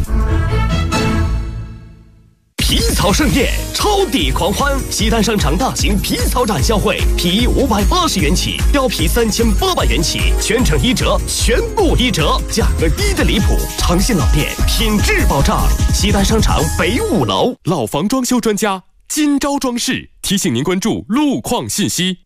皮草盛宴，超抵狂欢！西单商场大型皮草展销会，皮衣580元起，貂皮3800元起，全程1折，全部1折，价格低得离谱，长信老店，品质保障。西单商场北5楼， 老房装修专家金招装饰提醒您关注路况信息。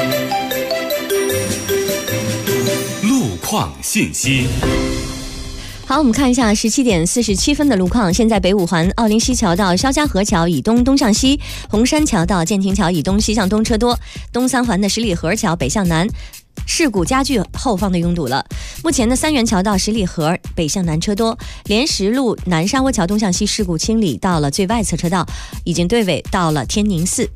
路况信息。 好，我们看一下17点47分的路况。现在北五环奥林西桥到肖家河桥以东东向西，红山桥到建亭桥以东西向东车多，东三环的十里河桥北向南事故加剧，后方的拥堵了。目前的三元桥到十里河北向南车多，莲石路南沙窝桥东向西事故清理到了最外侧车道，已经对尾到了天宁寺。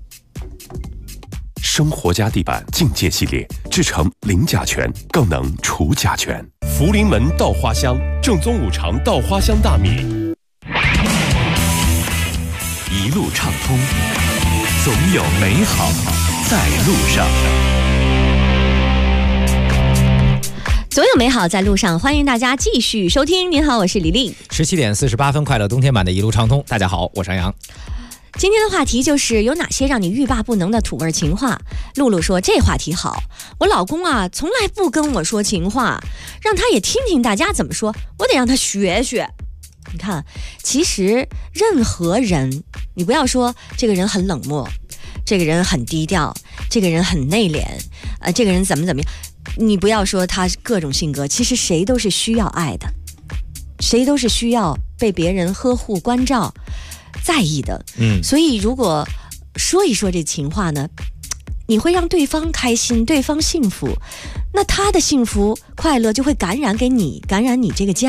生活家地板境界系列，制成零甲醛，更能除甲醛。 福临门稻花香，正宗五常稻花香大米。 一路畅通，总有美好在路上。 总有美好在路上，欢迎大家继续收听。您好，我是李丽。 17点48分，快乐冬天版的一路畅通。大家好，我是杨洋。 今天的话题就是有哪些让你欲罢不能的土味情话。露露说这话题好，我老公啊从来不跟我说情话，让他也听听大家怎么说，我得让他学学。你看，其实任何人，你不要说这个人很冷漠，这个人很低调，这个人很内敛，这个人怎么样，你不要说他各种性格，其实谁都是需要爱的，谁都是需要被别人呵护关照在意的。所以如果说一说这情话呢，你会让对方开心，对方幸福，那他的幸福快乐就会感染你这个家。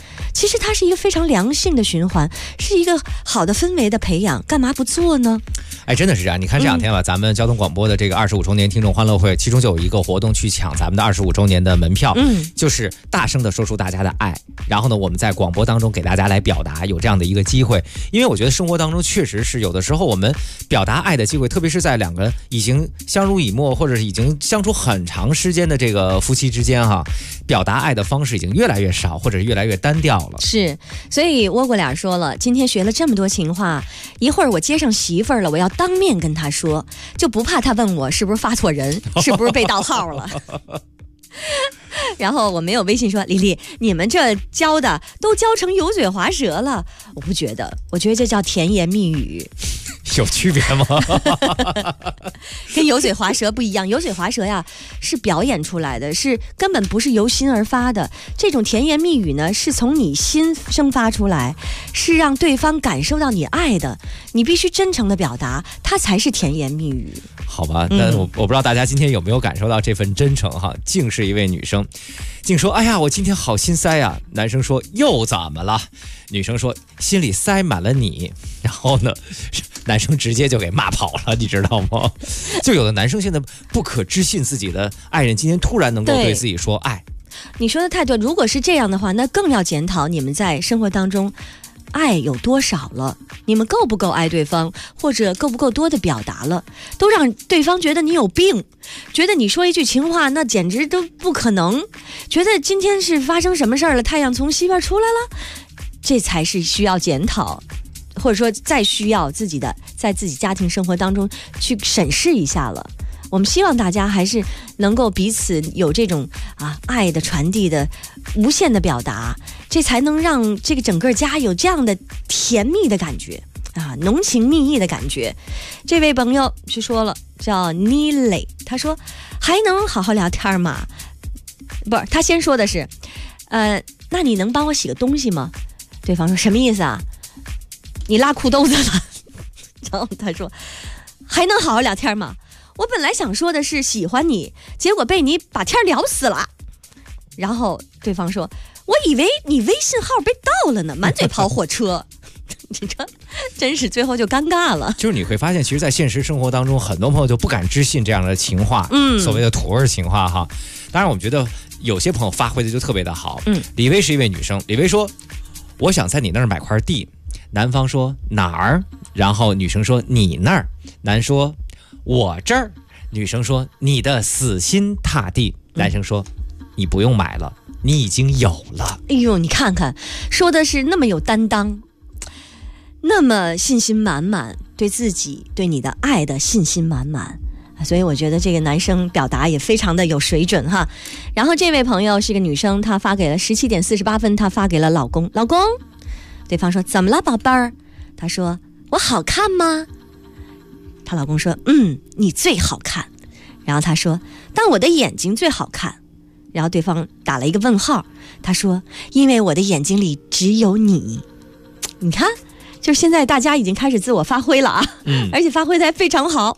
其实它是一个非常良性的循环，是一个好的氛围的培养，干嘛不做呢？ 哎，真的是这样。你看这2天吧，咱们交通广播的这个25周年听众欢乐会，其中就有一个活动去抢咱们的25周年的门票，就是大声的说出大家的爱，然后呢，我们在广播当中给大家来表达，有这样的一个机会。因为我觉得生活当中确实是有的时候我们表达爱的机会，特别是在2个人已经相濡以沫，或者是已经相处很长时间的这个夫妻之间哈，表达爱的方式已经越来越少，或者是越来越单调了。 是，所以倭瓜俩说了，今天学了这么多情话，一会儿我接上媳妇儿了，我要当面跟她说，就不怕她问我是不是发错人，是不是被盗号了。然后我没有微信说，丽丽，你们这教的都教成油嘴滑舌了。我不觉得，我觉得这叫甜言蜜语。 有区别吗？ 跟油嘴滑舌不一样，油嘴滑舌呀是表演出来的，是根本不是由心而发的。这种甜言蜜语呢，是从你心生发出来，是让对方感受到你爱的，你必须真诚的表达，它才是甜言蜜语。 好吧，但我不知道大家今天有没有感受到这份真诚哈。静是一位女生，静说：“哎呀，我今天好心塞呀。”男生说：“又怎么了？”女生说：“心里塞满了你。”然后呢，男生直接就给骂跑了，你知道吗？就有的男生现在不可置信自己的爱人今天突然能够对自己说爱。 你说的太对，如果是这样的话，那更要检讨你们在生活当中爱有多少了，你们够不够爱对方，或者够不够多的表达了，都让对方觉得你有病，觉得你说一句情话那简直都不可能，觉得今天是发生什么事儿了，太阳从西边出来了，这才是需要检讨，或者说再需要自己的在自己家庭生活当中去审视一下了。我们希望大家还是能够彼此有这种爱的传递的无限的表达，这才能让这个整个家有这样的甜蜜的感觉浓情蜜意的感觉。这位朋友是说了，叫妮蕾，他说还能好好聊天吗？不是，他先说的是那你能帮我洗个东西吗？对方说什么意思啊？你拉裤兜子了。然后他说还能好好聊天吗？我本来想说的是喜欢你，结果被你把天聊死了。然后对方说我以为你微信号被盗了呢，满嘴跑火车。你这真是最后就尴尬了。 就是你会发现，其实在现实生活当中，很多朋友就不敢置信这样的情话，所谓的土味情话哈。当然我们觉得有些朋友发挥的就特别的好。李薇是一位女生，李薇说我想在你那儿买块地。男方说哪儿？然后女生说你那儿。男说我这儿。女生说你的死心塌地。男生说你不用买了，你已经有了。 哎呦，你看看，说的是那么有担当，那么信心满满，对自己对你的爱的信心满满。所以我觉得这个男生表达也非常的有水准哈。然后这位朋友是个女生，她发给了17点48分，她发给了老公。老公，对方说怎么了宝贝儿？她说我好看吗？她老公说你最好看。然后她说但我的眼睛最好看。然后对方打了一个问号，他说因为我的眼睛里只有你。你看，就是现在大家已经开始自我发挥了啊，而且发挥得非常好。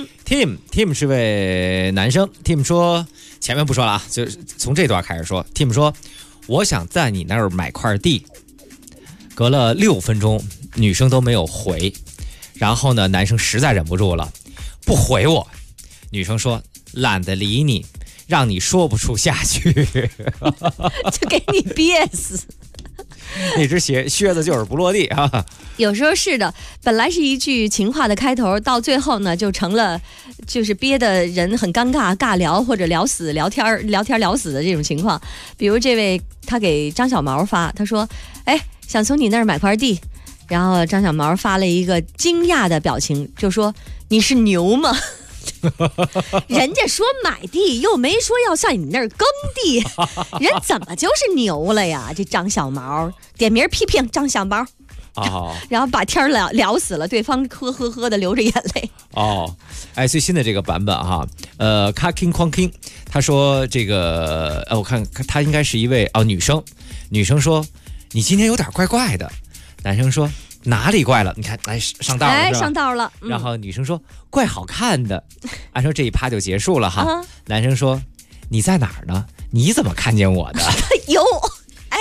Tim 是位男生。 Tim 说，前面不说了啊，就从这段开始说。 Tim 说我想在你那儿买块地。隔了6分钟女生都没有回，然后呢男生实在忍不住了，不回我。女生说懒得理你，让你说不出下去。 就给你憋死。 那只靴子就是不落地啊。 有时候是的，本来是一句情话的开头，到最后呢就成了就是憋的人很尴尬，尬聊或者聊天聊死的这种情况。比如这位他给张小毛发，他说想从你那儿买块地。然后张小毛发了一个惊讶的表情，就说你是牛吗？人家说买地又没说要上你那儿耕地，人怎么就是牛了呀？这张小毛点名批评张小毛。然后把天聊死了，对方呵的流着眼泪。最新的这个版本哈，卡 king 框 king， 他说这个我看他应该是一位女生。女生说你今天有点怪怪的。男生说哪里怪了？你看上道了，上道了。然后女生说怪好看的。按说这一趴就结束了哈。男生说你在哪儿呢？你怎么看见我的？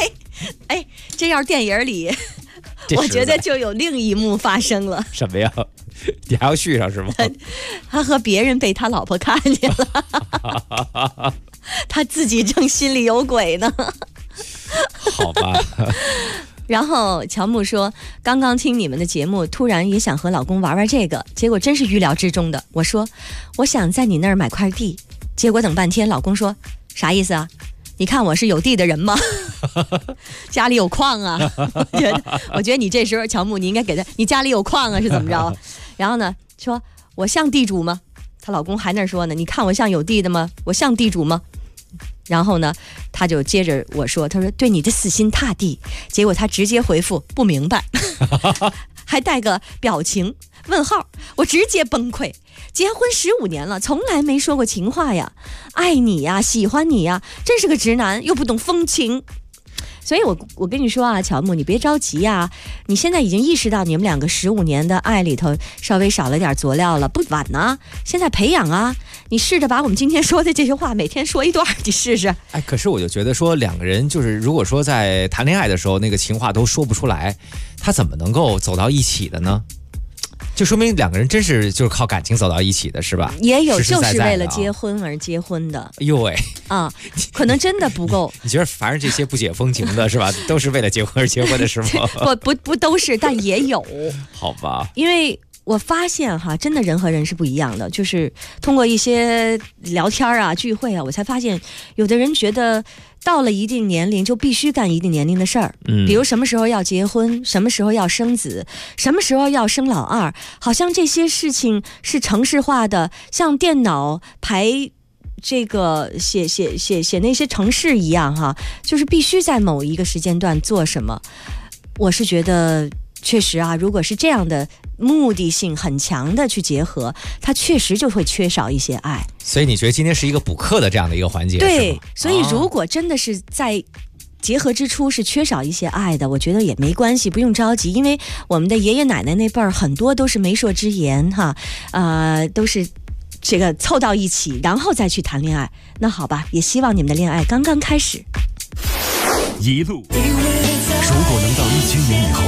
哎，这要是电影里，我觉得就有另一幕发生了。 什么呀？你还要续上是吗？ 他和别人被他老婆看见了，他自己正心里有鬼呢。 好吧。 然后乔木说，刚刚听你们的节目，突然也想和老公玩玩这个，结果真是预料之中的。我说我想在你那儿买块地，结果等半天老公说啥意思啊？你看我是有地的人吗？家里有矿啊。我觉得你这时候乔木你应该给他，你家里有矿啊是怎么着？然后呢说我像地主吗？她老公还那说呢，你看我像有地的吗？我像地主吗？然后呢他就接着我说，他说对你的死心塌地，结果他直接回复不明白，还带个表情问号，我直接崩溃。结婚15年了，从来没说过情话呀，爱你呀，喜欢你呀，真是个直男，又不懂风情。所以我跟你说啊，乔木，你别着急啊，你现在已经意识到你们两个15年的爱里头稍微少了点佐料了，不晚呢，现在培养啊，你试着把我们今天说的这些话每天说一段，你试试。 哎，可是我就觉得说两个人就是如果说在谈恋爱的时候那个情话都说不出来，他怎么能够走到一起的呢？就说明两个人真是就是靠感情走到一起的，是吧？ 也有就是为了结婚而结婚的。 哎呦喂啊，可能真的不够。 你觉得凡是这些不解风情的，是吧？都是为了结婚而结婚的，是吗？ 不都是，但也有。 好吧， 因为我发现哈，真的人和人是不一样的。就是通过一些聊天啊、聚会啊，我才发现，有的人觉得到了一定年龄就必须干一定年龄的事儿，比如什么时候要结婚，什么时候要生子，什么时候要生老二，好像这些事情是程式化的，像电脑排这个写那些程式一样哈，就是必须在某一个时间段做什么。我是觉得确实啊，如果是这样的目的性很强的去结合，它确实就会缺少一些爱。 所以你觉得今天是一个补课的这样的一个环节？ 对，所以如果真的是在结合之初是缺少一些爱的，我觉得也没关系，不用着急，因为我们的爷爷奶奶那辈儿很多都是媒妁之言哈，都是这个凑到一起然后再去谈恋爱。那好吧，也希望你们的恋爱刚刚开始。 一路，如果能到1000年以后，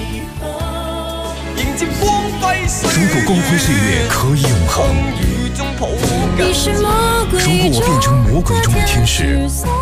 如果光辉岁月可以永恒，如果我变成魔鬼中的天使，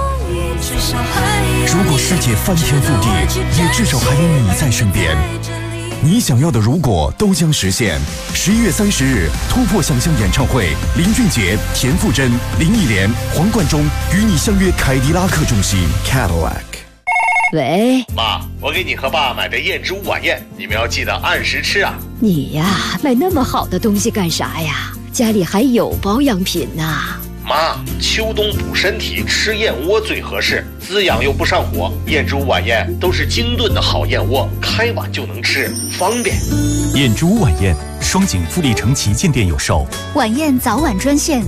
如果世界翻天覆地，也至少还有你在身边。你想要的如果都将实现。11月30日，突破想象演唱会，林俊杰、田馥甄、林忆莲、黄贯中与你相约凯迪拉克中心 Cadillac。 喂， 妈，我给你和爸买的燕之屋晚宴，你们要记得按时吃啊。 你呀，买那么好的东西干啥呀？家里还有保养品呢。 妈，秋冬补身体，吃燕窝最合适，滋养又不上火。燕之屋晚宴都是精炖的好燕窝，开碗就能吃，方便。 燕之屋晚宴，双井富力城旗舰店有售。 晚宴早晚专线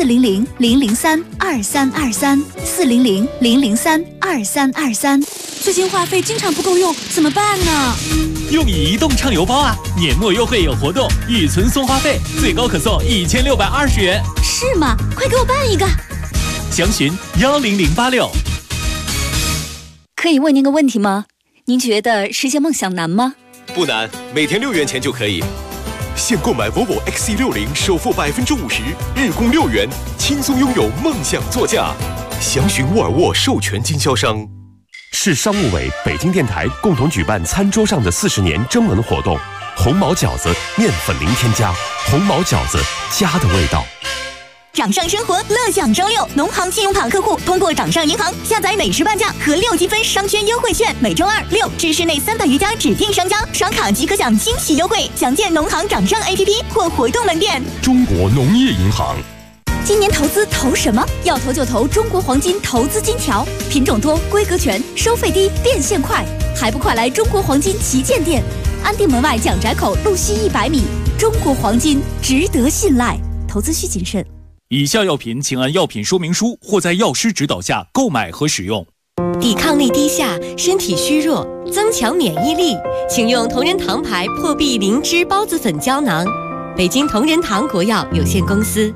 400-003-2323，400-003-2323。最近话费经常不够用，怎么办呢？ 用移动畅游包啊！年末优惠有活动，预存送话费，最高可送1620元。 是吗？快给我办一个！ 详询10086。 可以问您个问题吗？您觉得实现梦想难吗？ 不难，每天6元钱就可以。现购买 Volvo XC60，首付50%，日供6元，轻松拥有梦想座驾。详询沃尔沃授权经销商。 市商务委、北京电台共同举办餐桌上的40年征文活动，红毛饺子面粉零添加，红毛饺子家的味道。 掌上生活乐享周6，农行信用卡客户通过掌上银行下载美食半价和6积分商圈优惠券，每周2、6至市内300余家指定商家刷卡即可享惊喜优惠。详见农行掌上 APP 或活动门店。 中国农业银行。 今年投资投什么？要投就投中国黄金投资金条，品种多，规格全，收费低，变现快，还不快来中国黄金旗舰店，安定门外蒋宅口路西100米。中国黄金值得信赖，投资需谨慎。 以下药品请按药品说明书或在药师指导下购买和使用。 抵抗力低下，身体虚弱，增强免疫力，请用同仁堂牌破壁灵芝孢子粉胶囊。北京同仁堂国药有限公司。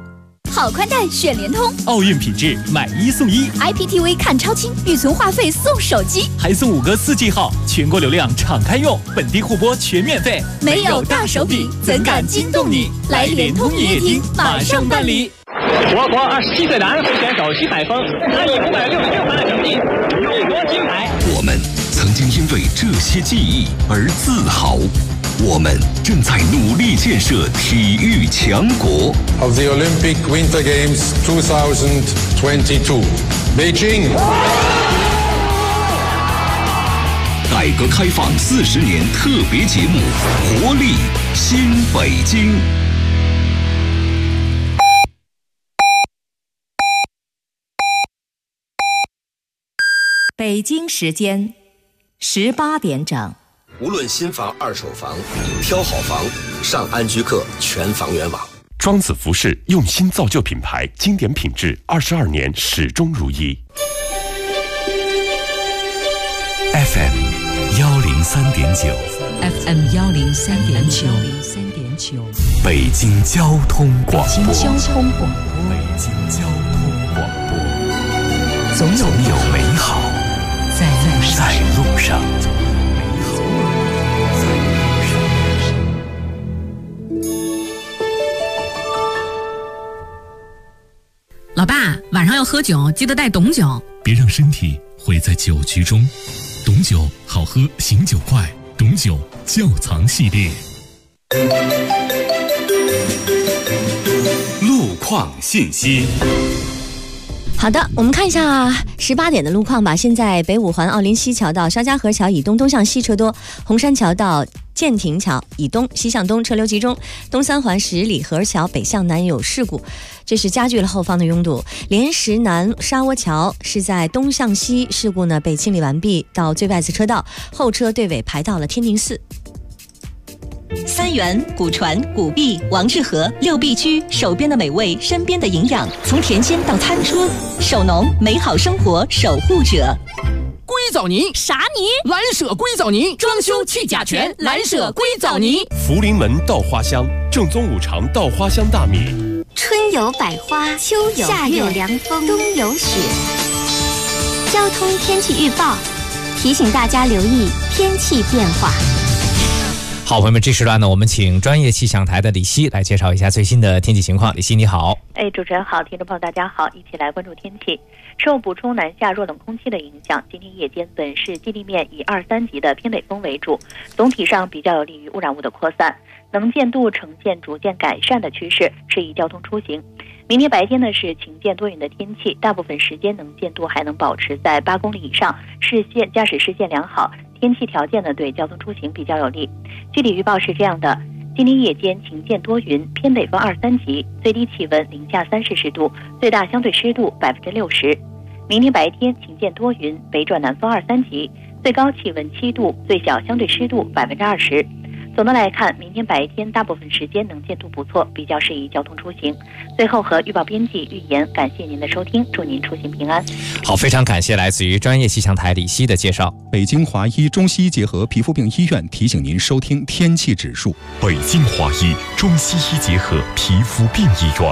好宽带选联通， 奥运品质买1送1 ，IPTV 看超清，预存话费送手机， 还送5个4G 号，全国流量敞开用，本地互播全免费。 没有大手笔，怎敢惊动你？来联通营业厅马上办理。 我国27岁男会选手徐海峰，他以566分的成绩勇夺金牌。 我们曾经因为这些记忆而自豪，我们正在努力建设体育强国。 Of the Olympic Winter Games 2022, Beijing。 改革开放40年特别节目，活力新北京。 北京时间18点整。 无论新房、二手房，挑好房，上安居客全房源网。 庄子服饰用心造就品牌，经典品质，22年始终如一。 FM 103.9 FM 103.9 北京交通广播。 北京交通广播。 北京交通广播。 总有美好在路上。 老爸，晚上要喝酒，记得带董酒。 别让身体毁在酒局中。董酒好喝，醒酒快。董酒窖藏系列。 路况信息。 好的，我们看一下18点的路况吧。现在北五环奥林西桥到沙家河桥以东东向西车多，红山桥到建亭桥以东西向东车流集中，东三环十里河桥北向南有事故，这是加剧了后方的拥堵。莲石南沙窝桥是在东向西，事故呢被清理完毕，到最外侧车道后车队尾排到了天宁寺。 三元、古传、古币、王致和6必居，手边的美味，身边的营养，从甜心到餐桌，手农美好生活守护者。 硅藻泥啥泥？ 蓝舍硅藻泥，装修去甲醛，蓝舍硅藻泥。 福临门稻花香，正宗五常稻花香大米。 春有百花，秋有夏有凉风，冬有雪。交通天气预报提醒大家留意天气变化。 好，朋友们，这时段呢，我们请专业气象台的李希来介绍一下最新的天气情况。李希，你好。 主持人好，听众朋友大家好，一起来关注天气。受补充南下弱冷空气的影响，今天夜间本市近地面以2、3级的偏北风为主，总体上比较有利于污染物的扩散，能见度呈现逐渐改善的趋势，适宜交通出行。明天白天呢是晴间多云的天气，大部分时间能见度还能保持在8公里以上，驾驶视线良好，天气条件呢对交通出行比较有利。具体预报是这样的：今天夜间晴间多云，偏北风2、3级，最低气温零下30摄氏度，最大相对湿度60%。明天白天晴间多云，北转南风2、3级，最高气温7度，最小相对湿度20%。总的来看，明天白天大部分时间能见度不错，比较适宜交通出行。最后和预报编辑预言，感谢您的收听，祝您出行平安。 好，非常感谢来自于专业气象台李希的介绍。 北京华医中西医结合皮肤病医院提醒您收听天气指数。 北京华医中西医结合皮肤病医院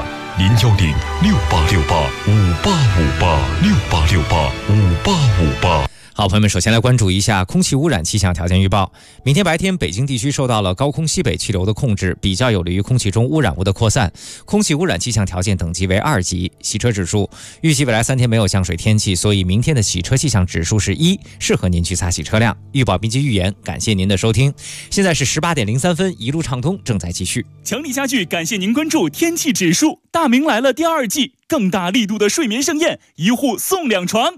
，0106868585858，688585858。 好，朋友们，首先来关注一下空气污染气象条件预报。明天白天，北京地区受到了高空西北气流的控制，比较有利于空气中污染物的扩散。空气污染气象条件等级为2级。洗车指数，预计未来3天没有降水天气，所以明天的洗车气象指数是1，适合您去擦洗车辆。预报编辑预言，感谢您的收听。现在是18点03分，一路畅通正在继续。 强力家具感谢您关注天气指数，大明来了第2季，更大力度的睡眠盛宴，1户送2床。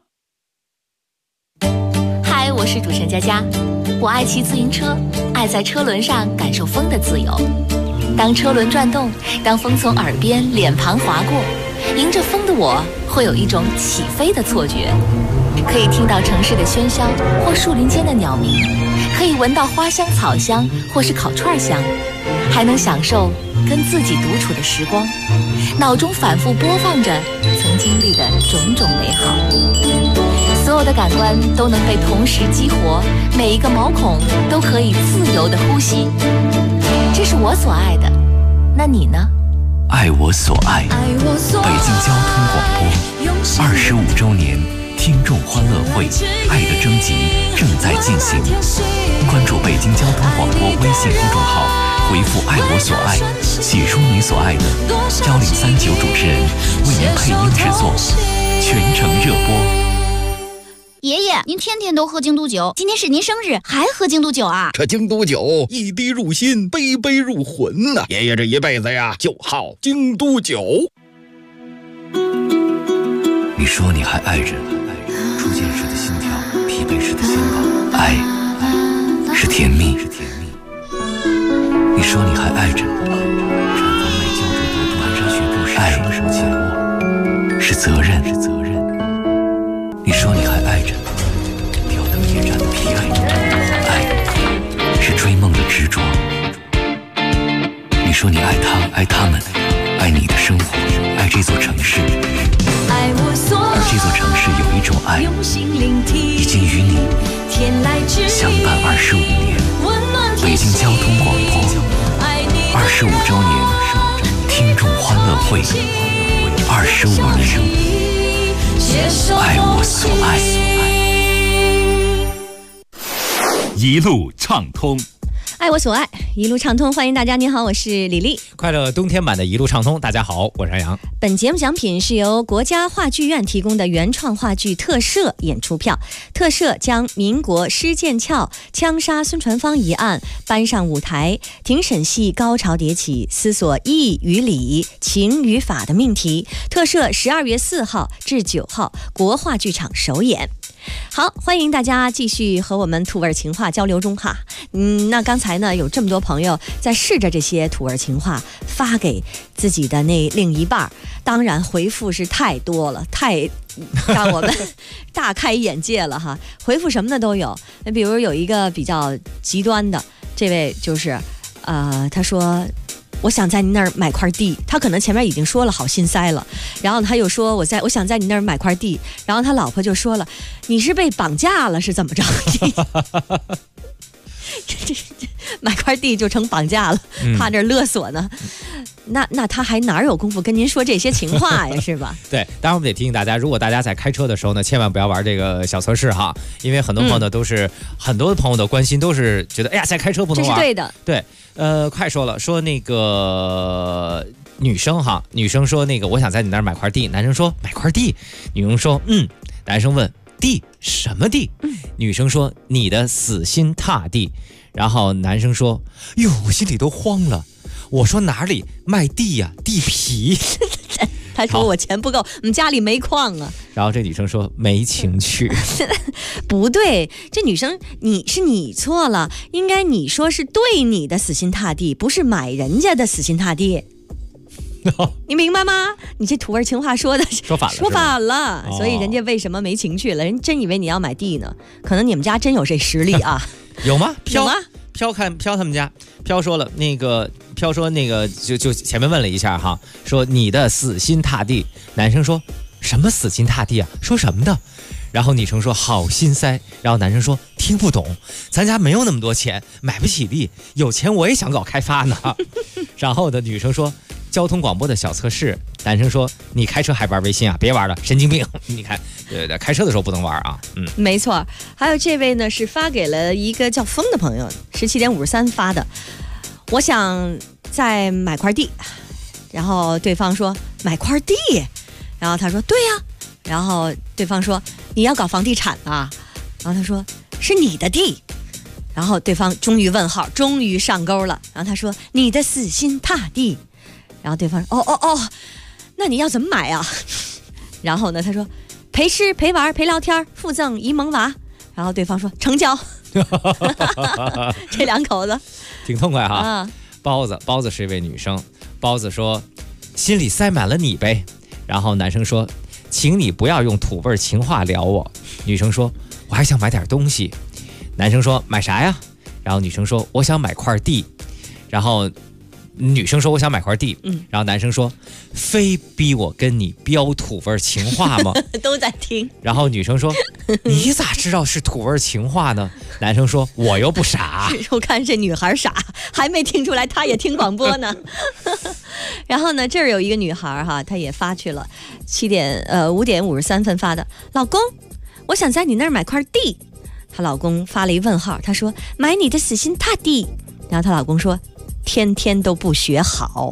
嗨，我是主持人佳佳。我爱骑自行车，爱在车轮上感受风的自由。当车轮转动，当风从耳边、脸庞划过，迎着风的我会有一种起飞的错觉。可以听到城市的喧嚣或树林间的鸟鸣，可以闻到花香草香或是烤串香，还能享受跟自己独处的时光，脑中反复播放着曾经历的种种美好。所有的感官都能被同时激活，每一个毛孔都可以自由地呼吸，这是我所爱的。那你呢？ 爱我所爱，北京交通广播25周年听众欢乐会爱的征集正在进行，关注北京交通广播微信公众号，回复爱我所爱，写出你所爱的1039主持人为您配音制作，全程热播。 爷爷，您天天都喝京都酒，今天是您生日，还喝京都酒啊？ 这京都酒一滴入心，杯杯入魂呐！爷爷这一辈子呀，就好京都酒。 你说你还爱着，初见时的心跳，疲惫时的心跳，爱是甜蜜。你说你还爱着，产房内胶着的蹒跚学步时，爱紧握是责任。你说你还爱着，吊灯夜战的疲惫，爱是追梦的执着。你说你爱他，爱他们，爱你的生活，爱这座城市。而这座城市有一种爱，已经与你相伴25年。北京交通广播25周年听众欢乐会，25年。爱我所爱， 一路畅通。 爱我所爱，一路畅通。欢迎大家，您好，我是李丽。 快乐冬天版的一路畅通，大家好，我是杨洋。 本节目奖品是由国家话剧院提供的原创话剧特摄演出票。特摄将民国施剑翘枪杀孙传芳一案搬上舞台，庭审戏高潮迭起，思索义与理、情与法的命题。特摄12月4号至9号国话剧场首演。好，欢迎大家继续和我们土味情话交流中哈。那刚才呢，有这么多朋友在试着这些土味情话发给自己的那另一半，当然回复是太多了，太让我们大开眼界了哈。回复什么的都有，比如有一个比较极端的，这位就是他说我想在你那儿买块地，他可能前面已经说了好心塞了，然后他又说我想在你那儿买块地，然后他老婆就说了，你是被绑架了是怎么着？买块地就成绑架了，怕这勒索呢。那他还哪有功夫跟您说这些情话呀，是吧？ 对，当然我们得提醒大家，如果大家在开车的时候呢，千万不要玩这个小测试哈，因为很多朋友呢都是很多朋友的关心都是觉得，哎呀，在开车不能玩， 这是对的。 对，快说了，说那个女生说那个我想在你那儿买块地，男生说买块地，女生说男生问地什么地？女生说你的死心塌地，然后男生说哟，我心里都慌了。我说哪里卖地呀，地皮。 他说我钱不够，我们家里没矿啊。 然后这女生说没情趣。 不对，这女生你错了，应该你说是对你的死心塌地，不是买人家的死心塌地。你明白吗？你这土味情话说反了，所以人家为什么没情趣了？人真以为你要买地呢，可能你们家真有这实力啊。 有吗？ 有吗？ 飘他们家，飘说了飘说就前面问了一下哈，说你的死心塌地，男生说什么死心塌地啊？说什么的？然后女生说好心塞，然后男生说听不懂，咱家没有那么多钱，买不起地，有钱我也想搞开发呢。然后的女生说交通广播的小测试，男生说你开车还玩微信啊？别玩了，神经病！你看，开车的时候不能玩啊。 没错。还有这位呢是发给了一个叫风的朋友，17点53发的，我想再买块地，然后对方说买块地，然后他说对呀，然后对方说你要搞房地产啊，然后他说是你的地。然后对方终于问号，终于上钩了，然后他说你的死心塌地，然后对方说哦，那你要怎么买啊？然后呢他说陪吃陪玩陪聊天，附赠一萌娃，然后对方说成交。这两口子挺痛快哈。包子是一位女生，包子说心里塞满了你呗，然后男生说请你不要用土味情话聊我，女生说我还想买点东西，男生说买啥呀？然后女生说我想买块地，然后女生说我想买块地，然后男生说非逼我跟你飙土味情话吗？ 都在听。 然后女生说你咋知道是土味情话呢？男生说我又不傻。 我看这女孩傻，还没听出来她也听广播呢。 然后呢，这儿有一个女孩哈，她也发去了5点53分发的，老公，我想在你那儿买块地。她老公发了一问号，她说买你的死心塌地。然后她老公说天天都不学好。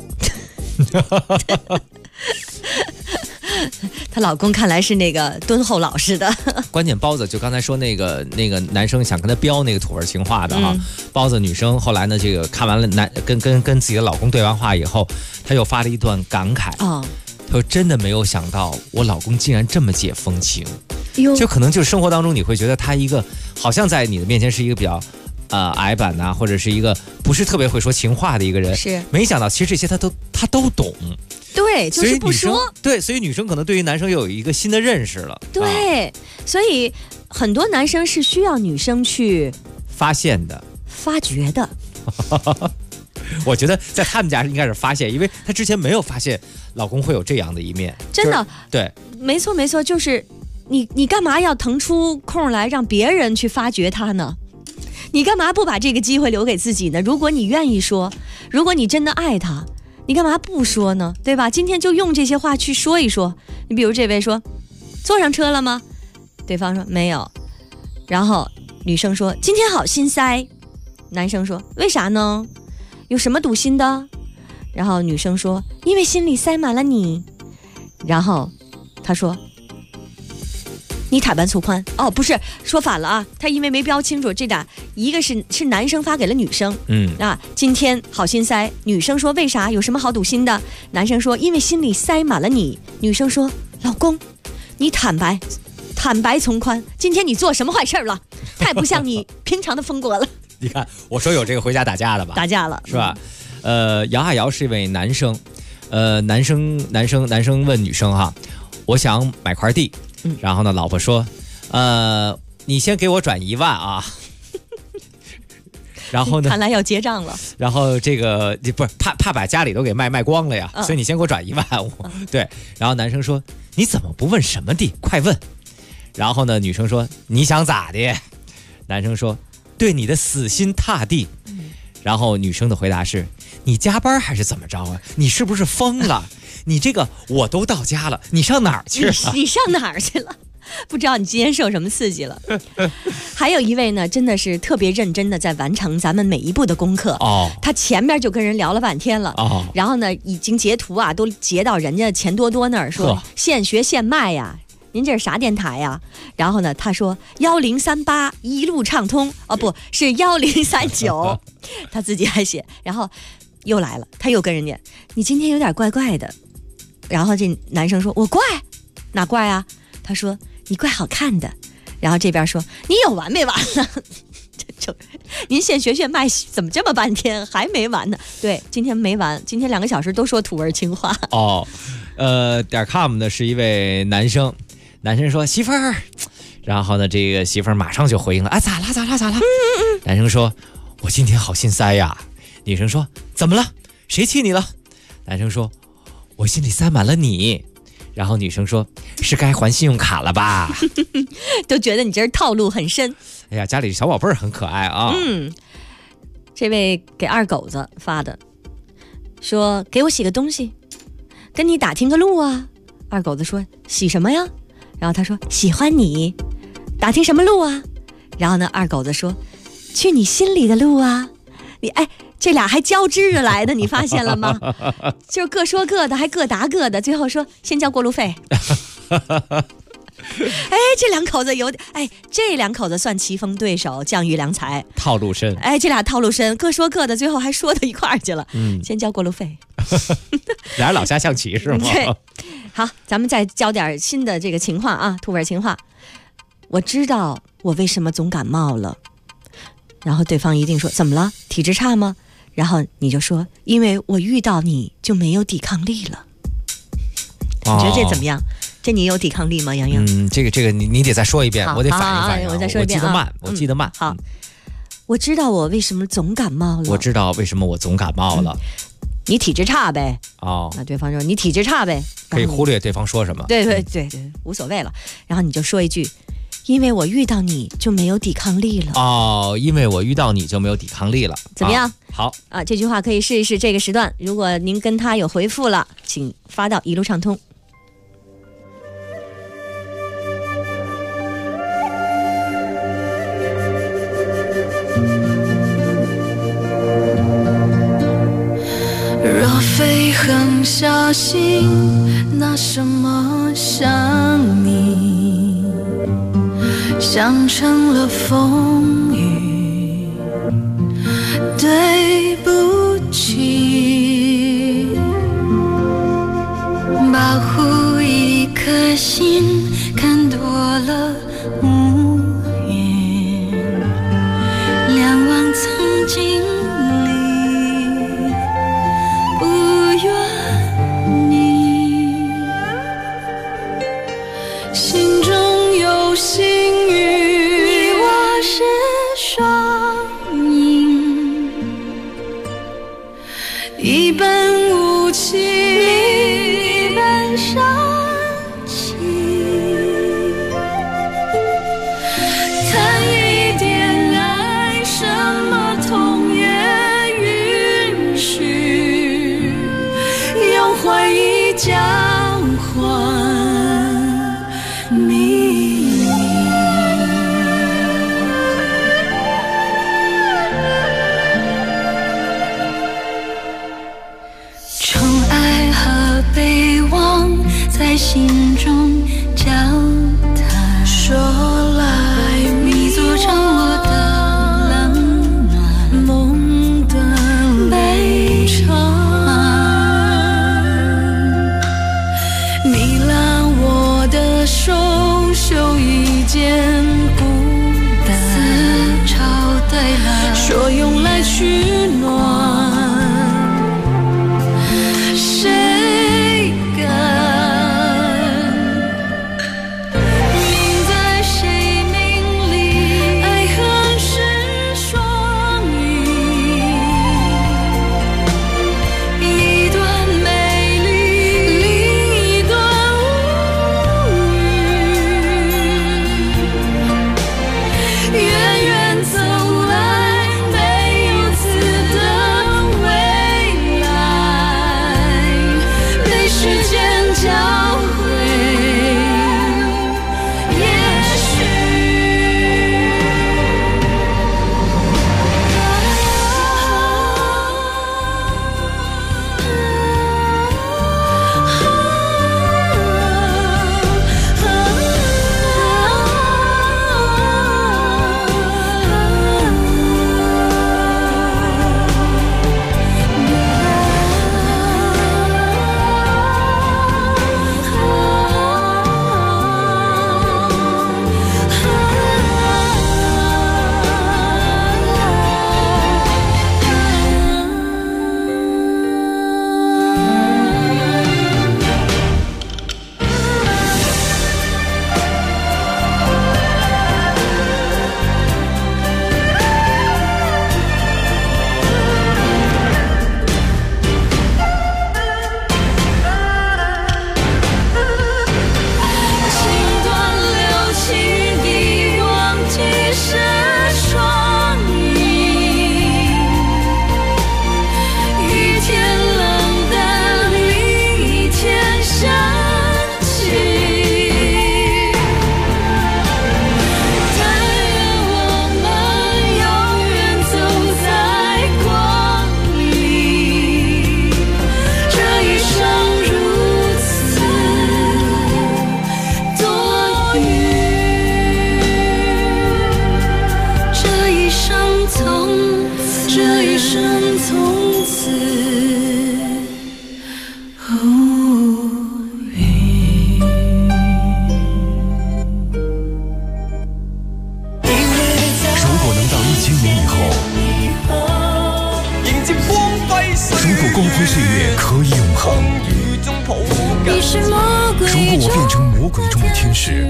她老公看来是那个敦厚老实的。 关键包子就刚才说那个男生想跟他飙那个土味情话的哈，包子女生后来呢，这个看完了跟自己的老公对完话以后，她又发了一段感慨她说真的没有想到我老公竟然这么解风情，就可能就是生活当中你会觉得他一个好像在你的面前是一个比较矮板呐，或者是一个不是特别会说情话的一个人， 是没想到其实这些他都懂。 对，就是不说。 对，所以女生可能对于男生又有一个新的认识了。 对，所以很多男生是需要女生去发现的、 发掘的。 我觉得在他们家应该是发现，因为他之前没有发现老公会有这样的一面。 真的， 对， 没错，就是你干嘛要腾出空来让别人去发掘他呢？你干嘛不把这个机会留给自己呢？如果你愿意说，如果你真的爱他，你干嘛不说呢？对吧？今天就用这些话去说一说。你比如这位说坐上车了吗？对方说没有。然后女生说今天好心塞。男生说为啥呢？有什么堵心的？然后女生说因为心里塞满了你。然后他说你坦白从宽。哦，不是，说反了啊，他因为没标清楚这俩，一个是男生发给了女生，今天好心塞。女生说为啥？有什么好堵心的？男生说因为心里塞满了你。女生说老公，你坦白从宽，今天你做什么坏事了？太不像你平常的风格了。 你看，我说有这个回家打架的吧？ 打架了是吧？姚海瑶是一位男生，男生问女生哈，我想买块地。然后呢，老婆说，你先给我转1万啊。然后呢， 看来要结账了。 然后这个不是怕把家里都给卖光了呀，所以你先给我转1万5。对，然后男生说你怎么不问什么地，快问。然后呢，女生说你想咋的？男生说对你的死心塌地。然后女生的回答是你加班还是怎么着啊？你是不是疯了？你这个我都到家了，你上哪儿去了？ 你上哪儿去了？不知道你今天受什么刺激了。还有一位呢，真的是特别认真的在完成咱们每一步的功课。他前面就跟人聊了半天了。然后呢，已经截图啊，都截到人家钱多多那儿，说现学现卖呀。您这是啥电台呀？然后呢，他说1038一路畅通，不是1039，他自己还写。然后又来了，他又跟人家，你今天有点怪怪的。然后这男生说我怪哪怪啊？他说你怪好看的。然后这边说你有完没完呢？您现学现卖怎么这么半天还没完呢？对，今天没完，今天2个小时都说土味情话。 .com 的是一位男生说媳妇儿，然后呢这个媳妇儿马上就回应了，咋啦？男生说我今天好心塞呀。女生说怎么了？谁气你了？男生说我心里塞满了你。然后女生说是该还信用卡了吧？ 都觉得你这是套路很深。 哎呀，家里小宝贝儿很可爱啊。 这位给二狗子发的，说给我洗个东西，跟你打听个路啊。二狗子说洗什么呀？然后他说喜欢你，打听什么路啊？然后呢，二狗子说去你心里的路啊。这俩还交织着来的，你发现了吗？就是各说各的，还各答各的，最后说先交过路费。这两口子这两口子算棋逢对手，将遇良才， 套路深。 这俩套路深，各说各的，最后还说到一块儿去了。先交过路费。 俩人老下象棋是吗？ 对。好，咱们再教点新的这个情话啊，土味情话。我知道我为什么总感冒了。然后对方一定说怎么了？体质差吗？然后你就说因为我遇到你就没有抵抗力了。你觉得这怎么样？这你有抵抗力吗，洋洋？ 这个你得再说一遍，我得反应反应。 我再说一遍我记得慢。 好，我知道我为什么总感冒了。 我知道为什么我总感冒了。 你体质差呗。那对方说你体质差呗。 可以忽略对方说什么。 对，无所谓了。然后你就说一句， 因为我遇到你就没有抵抗力了。 哦，因为我遇到你就没有抵抗力了。 怎么样？ 好啊，这句话可以试一试这个时段。如果您跟他有回复了，请发到一路畅通。 若非狠下心，拿什么想你？想成了风雨，对不起。保护一颗心，看多了无言，两忘曾经。一本无情，一本深情，谈一点爱，什么痛也允许，用回忆交换秘密。被忘在心中交谈，说来你做成我的冷暖，梦的悲怆，你拉我的手，袖一件孤单，思潮带来，说用来取暖。 光辉岁月可以永恒。如果我变成魔鬼中的天使，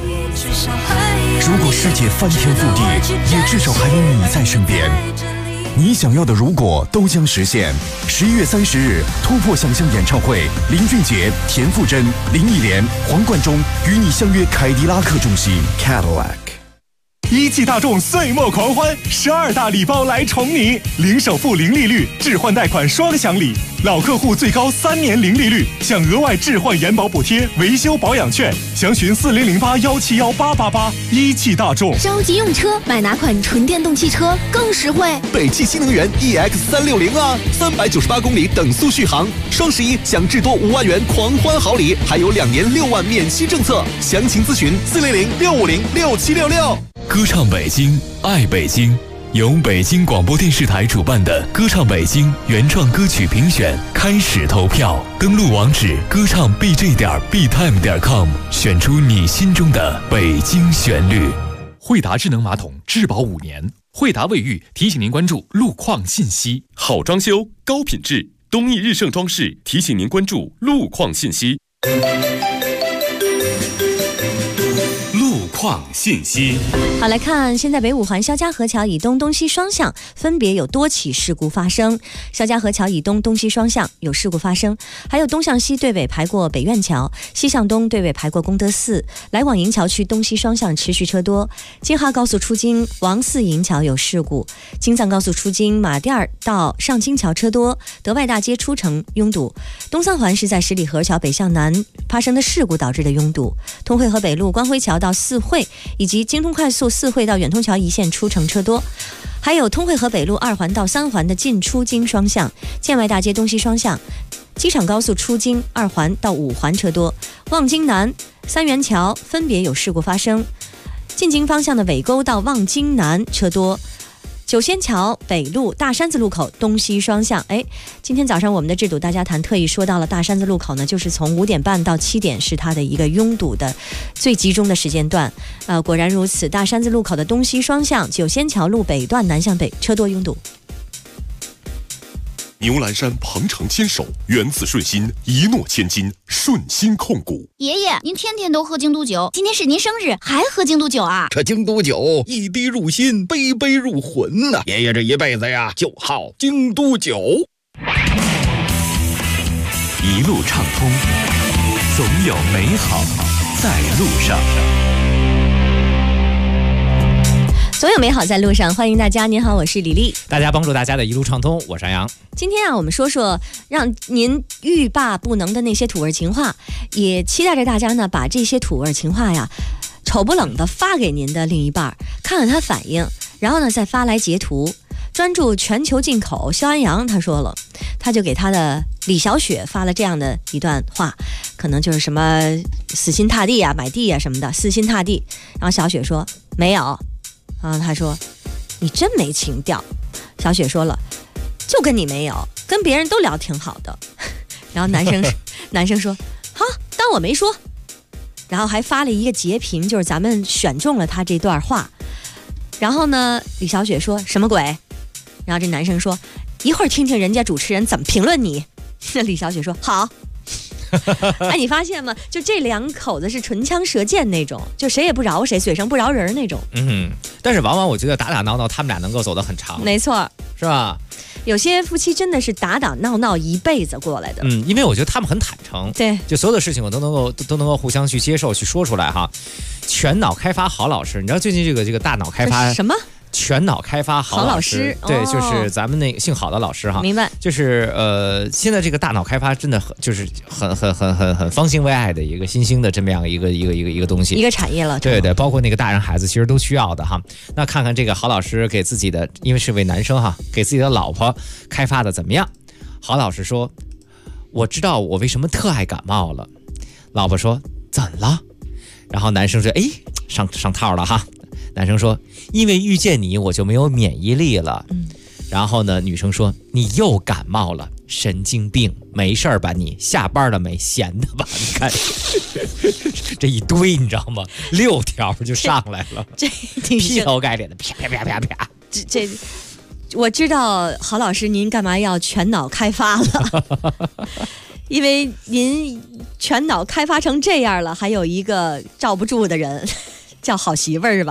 如果世界翻天覆地，也至少还有你在身边。 你想要的如果都将实现。11月30日，突破想象演唱会，林俊杰、田馥甄、林忆莲、黄贯中与你相约凯迪拉克中心 Cadillac。 一汽大众岁末狂欢，12大礼包来宠你，零首付、零利率，置换贷款双享礼，老客户最高3年零利率，享额外置换延保补贴、维修保养券，详询4008171888。一汽大众， 着急用车，买哪款纯电动汽车更实惠？ 北汽新能源 EX360啊，398公里等速续航，双11享至多5万元狂欢好礼，还有2年6万免息政策，详情咨询400-650-6766。 歌唱北京，爱北京，由北京广播电视台主办的歌唱北京原创歌曲评选开始投票，登录网址歌唱 bj.btime.com， 选出你心中的北京旋律。 惠达智能马桶质保5年，惠达卫浴提醒您关注路况信息。 好装修，高品质，东义日盛装饰提醒您关注路况信息。 况信息。 好，来看现在北五环肖家河桥以东、东西双向分别有多起事故发生。肖家河桥以东、东西双向有事故发生，还有东向西对尾排过北苑桥，西向东对尾排过功德寺，来往营桥区东西双向持续车多。京哈高速出京王寺营桥有事故，京藏高速出京马甸儿到上京桥车多，德外大街出城拥堵。东三环是在十里河桥北向南发生的事故导致的拥堵。通惠河北路光辉桥到四惠以及京通快速四惠到远通桥一线出城车多，还有通惠河北路2环到3环的进出京双向，建外大街东西双向，机场高速出京2环到5环车多，望京南、三元桥分别有事故发生，进京方向的尾沟到望京南车多。九仙桥北路大山子路口东西双向，今天早上我们的制堵大家谈特意说到了大山子路口呢，就是从5点半到7点是它的一个拥堵的最集中的时间段。果然如此，大山子路口的东西双向，九仙桥路北段南向北车多拥堵。 牛栏山鹏程牵手，原子顺心，一诺千金，顺心控股。 爷爷，您天天都喝京都酒，今天是您生日，还喝京都酒啊？ 这京都酒一滴入心，杯杯入魂呐！爷爷这一辈子呀，就好京都酒。 一路畅通，总有美好在路上。 所有美好在路上，欢迎大家。您好，我是李丽。 大家帮助大家的一路畅通，我是安阳。 今天啊，我们说说让您欲罢不能的那些土味情话，也期待着大家呢，把这些土味情话呀，丑不冷的发给您的另一半，看看他反应，然后呢再发来截图。专注全球进口肖安阳他说了，他就给他的李小雪发了这样的一段话，可能就是什么死心塌地啊、买地啊什么的，死心塌地。然后小雪说没有。然后他说你真没情调。小雪说了，就跟你没有，跟别人都聊挺好的。然后男生说好，当我没说。然后还发了一个截屏，就是咱们选中了他这段话。然后呢，李小雪说什么鬼？然后这男生说一会儿听听人家主持人怎么评论你。那李小雪说好。你发现吗？就这两口子是唇枪舌剑那种，就谁也不饶谁，嘴上不饶人那种。 但是往往我觉得打打闹闹他们俩能够走得很长。 没错， 是吧？ 有些夫妻真的是打打闹闹一辈子过来的。 因为我觉得他们很坦诚， 对， 就所有的事情我都能够互相去接受，去说出来哈。全脑开发郝老师，你知道最近这个大脑开发什么？ 全脑开发郝老师，对，就是咱们那个姓郝的老师哈， 明白？ 就是现在这个大脑开发真的就是很方兴未艾的一个新兴的这么样一个东西， 一个产业了。 对对，包括那个大人孩子其实都需要的哈。那看看这个郝老师给自己的，因为是位男生哈，给自己的老婆开发的怎么样？郝老师说：“我知道我为什么特爱感冒了。”老婆说：“怎了？”然后男生说：“上套了哈。”男生说：“因为遇见你，我就没有免疫力了。”然后呢，女生说：“你又感冒了，神经病，没事吧你？下班了没？闲的吧？你看这一堆，你知道吗？6条就上来了，劈头盖脸的啪啪啪啪啪。 这，我知道郝老师您干嘛要全脑开发了，因为您全脑开发成这样了，还有一个罩不住的人。叫好媳妇儿是吧？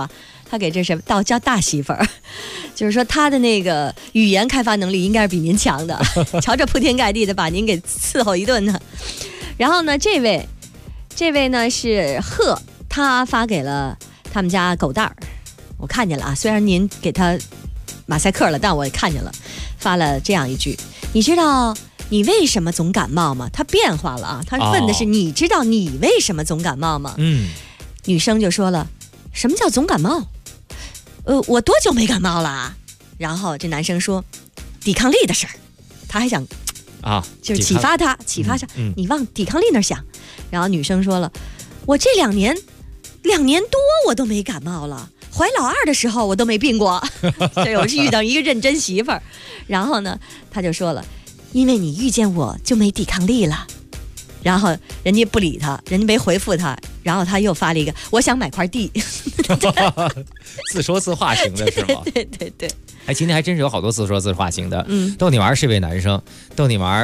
他给这谁叫大媳妇儿，就是说他的那个语言开发能力应该是比您强的，瞧这铺天盖地的把您给伺候一顿呢。然后呢，这位呢是贺，他发给了他们家狗蛋儿，我看见了啊，虽然您给他马赛克了，但我也看见了，发了这样一句：你知道你为什么总感冒吗？他变化了啊，他问的是你知道你为什么总感冒吗？女生就说了，什么叫总感冒？我多久没感冒了啊？然后这男生说，抵抗力的事儿，他还想就是启发他，你往抵抗力那儿想。然后女生说了，我这2年多我都没感冒了，怀老二的时候我都没病过。这我是遇到一个认真媳妇儿。然后呢，他就说了，因为你遇见我就没抵抗力了。然后人家不理他，人家没回复他，然后他又发了一个，我想买块地。 自说自话型的是吗？ 对。 哎，今天还真是有好多自说自话型的。逗你玩是位男生，逗你玩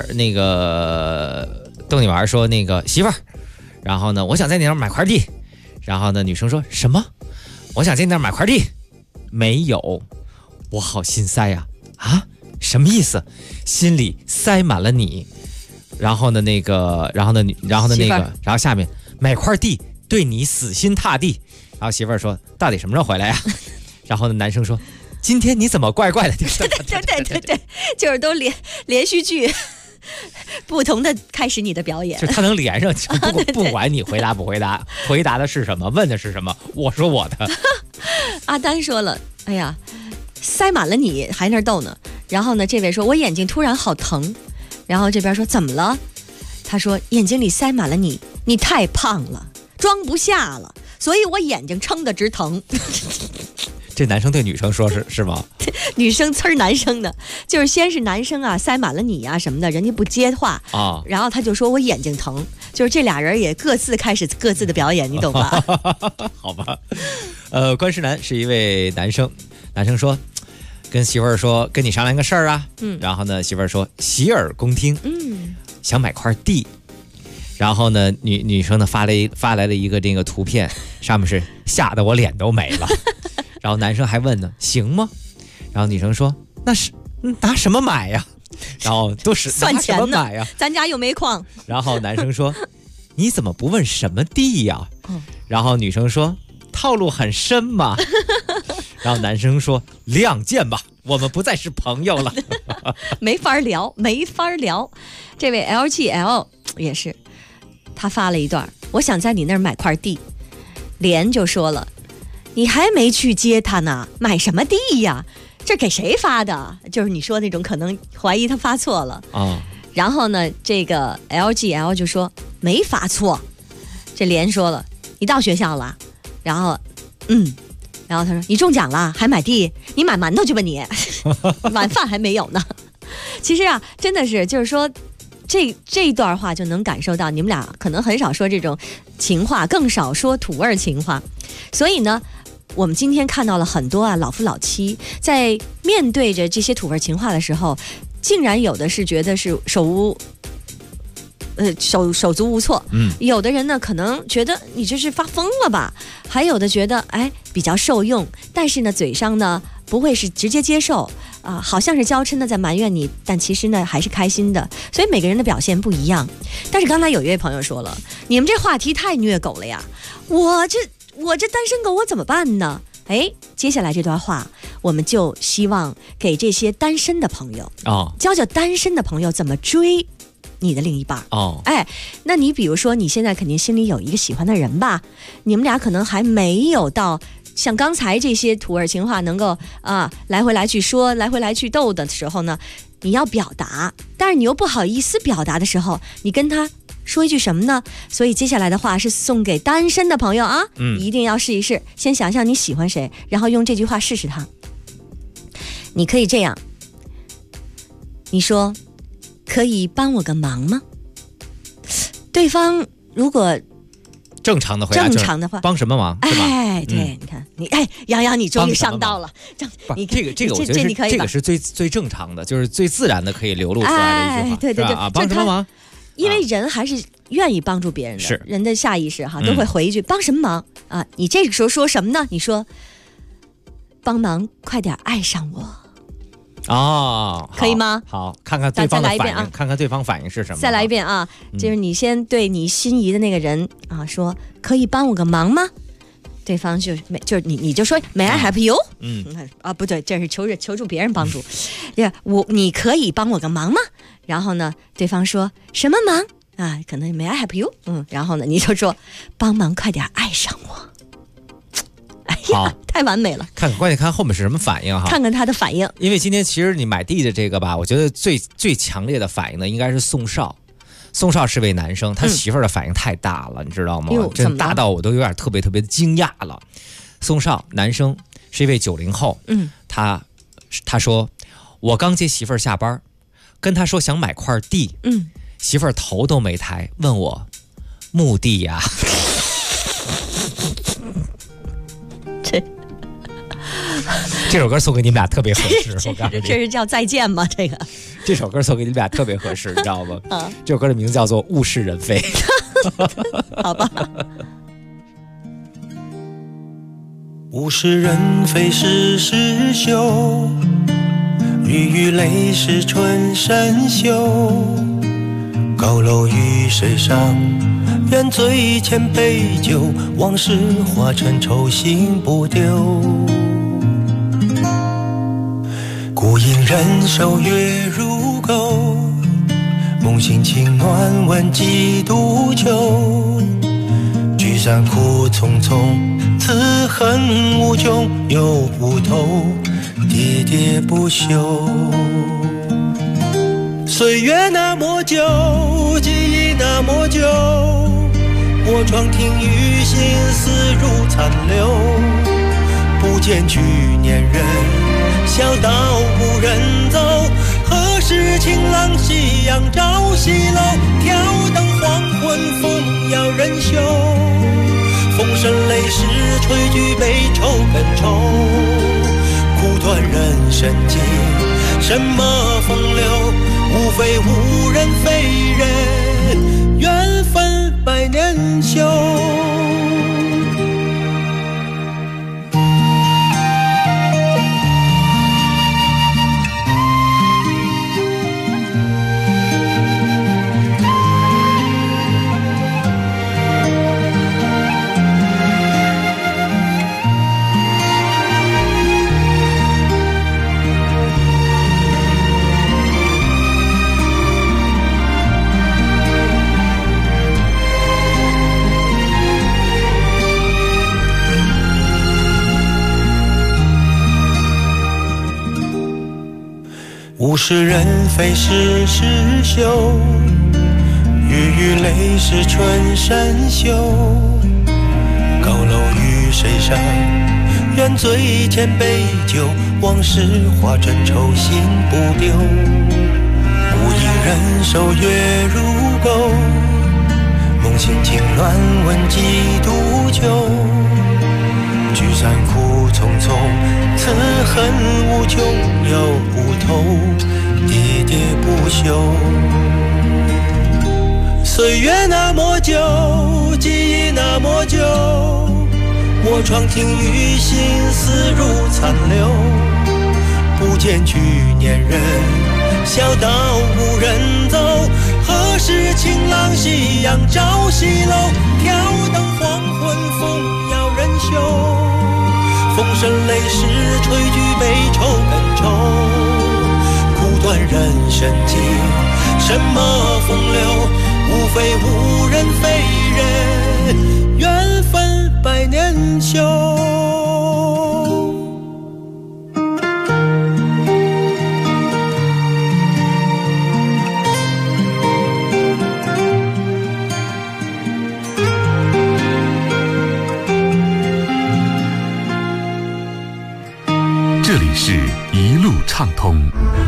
说那个媳妇儿，然后呢，我想在你那儿买块地，然后呢，女生说什么？我想在你那儿买块地，没有，我好心塞呀！啊，什么意思？心里塞满了你。然后下面买块地对你死心塌地。然后媳妇儿说，到底什么时候回来呀？然后呢，男生说，今天你怎么怪怪的？ 对，就是都连续剧，不同的开始你的表演， 就他能连上，不管你回答不回答，回答的是什么，问的是什么，我说我的。 阿丹说了，哎呀，塞满了你还那儿逗呢。然后呢，这位说，我眼睛突然好疼。然后这边说怎么了？他说眼睛里塞满了你太胖了，装不下了，所以我眼睛撑得直疼。 这男生对女生说是吗？ 女生呲儿男生的，就是先是男生啊塞满了你啊什么的，人家不接话啊，然后他就说我眼睛疼，就是这俩人也各自开始各自的表演，你懂吧？ 好吧，关世南是一位男生，男生说。跟媳妇儿说，跟你商量个事儿啊。然后呢，媳妇儿说洗耳恭听。想买块地。然后呢，女生呢发来了一个这个图片，上面是吓得我脸都没了。然后男生还问呢，行吗？然后女生说，那是拿什么买呀？然后都是算钱呢， 买呀， 咱家又没矿。 然后男生说，你怎么不问什么地呀？然后女生说，套路很深嘛。然后男生说，亮剑吧，我们不再是朋友了。 没法聊。这位 LGL 也是，他发了一段，我想在你那儿买块地。莲就说了，你还没去接他呢，买什么地呀？这给谁发的？就是你说那种可能怀疑他发错了啊。然后呢，这个 LGL 就说没发错。这莲说了，你到学校了？然后然后他说，你中奖了还买地？你买馒头去吧你。晚饭还没有呢。其实啊，真的是就是说这段话就能感受到你们俩可能很少说这种情话，更少说土味情话。所以呢，我们今天看到了很多老夫老妻在面对着这些土味情话的时候，竟然有的是觉得是手足无措，有的人呢可能觉得你这是发疯了吧，还有的觉得比较受用，但是呢嘴上呢不会是直接接受啊，好像是娇嗔的在埋怨你，但其实呢还是开心的，所以每个人的表现不一样。但是刚才有一位朋友说了，你们这话题太虐狗了呀，我这单身狗我怎么办呢？接下来这段话我们就希望给这些单身的朋友教单身的朋友怎么追你的另一半那你比如说你现在肯定心里有一个喜欢的人吧，你们俩可能还没有到像刚才这些土味情话能够来回来去说，来回来去斗的时候呢，你要表达，但是你又不好意思表达的时候，你跟他说一句什么呢？所以接下来的话是送给单身的朋友啊，一定要试一试，先想象你喜欢谁，然后用这句话试试他。你可以这样，你说，可以帮我个忙吗？对方如果正常的回答， 正常的话， 帮什么忙？ 对，你看你，杨洋，你终于上道了。 你这个我觉得这个是最正常的，就是最自然的可以流露出来的一句话。 对， 帮什么忙？ 因为人还是愿意帮助别人的， 是人的下意识都会回一句帮什么忙啊？你这个时候说什么呢？你说帮忙快点爱上我。 哦， 可以吗？ 好，看看对方的反应，看看对方反应是什么。 再来一遍啊，就是你先对你心仪的那个人啊说，可以帮我个忙吗？对方就是你就说 May I help you？ 不对，这是求助别人帮助。你可以帮我个忙吗？然后呢，对方说什么忙啊？可能 May I help you？ 然后呢，你就说帮忙快点爱上我。哎呀，太完美了！ 关键看后面是什么反应哈， 看看他的反应。 因为今天其实你买地的这个吧，我觉得最强烈的反应呢，应该是宋少。宋少是位男生，他媳妇儿的反应太大了，你知道吗？真大到我都有点特别惊讶了。宋少，男生，是一位90后，他说我刚接媳妇儿下班，跟他说想买块地，媳妇儿头都没抬，问我墓地呀。这首歌送给你们俩特别合适，我告诉你， 这是叫再见吗？ 这首歌送给你们俩特别合适，你知道吗？这首歌的名字叫做《物是人非》。 好吧。 物是人非事事休，雨雨泪是春深秋。高楼与水上，愿醉千杯酒，往事化成愁心不丢。孤影人手月如钩，梦醒情暖问几度秋。聚散苦匆匆，此恨无穷又无头，喋喋不休。岁月那么久，记忆那么久，我窗听雨心思如残留。不见去年人，小道无人走，何时晴朗夕阳照西楼？挑灯黄昏风摇人袖，风声泪湿吹举悲愁更愁。苦短人生经，什么风流？无非无人非人，缘分百年修。物是人非事事休，雨雨泪是春深秋。高楼与水上，愿醉千杯酒，往事化成愁心不丢。无影人手月如钩，梦醒情暖问几度秋。聚散苦匆匆，此恨无穷又无头，喋喋不休。岁月那么久，记忆那么久，我窗听雨心思如残留。不见去年人，小道无人走，何时晴朗夕阳照西楼？挑灯黄昏风摇人袖，风声泪湿吹举悲愁更愁。苦短人生经，什么风流？无非无人非人，缘分百年修。 这里是一路畅通。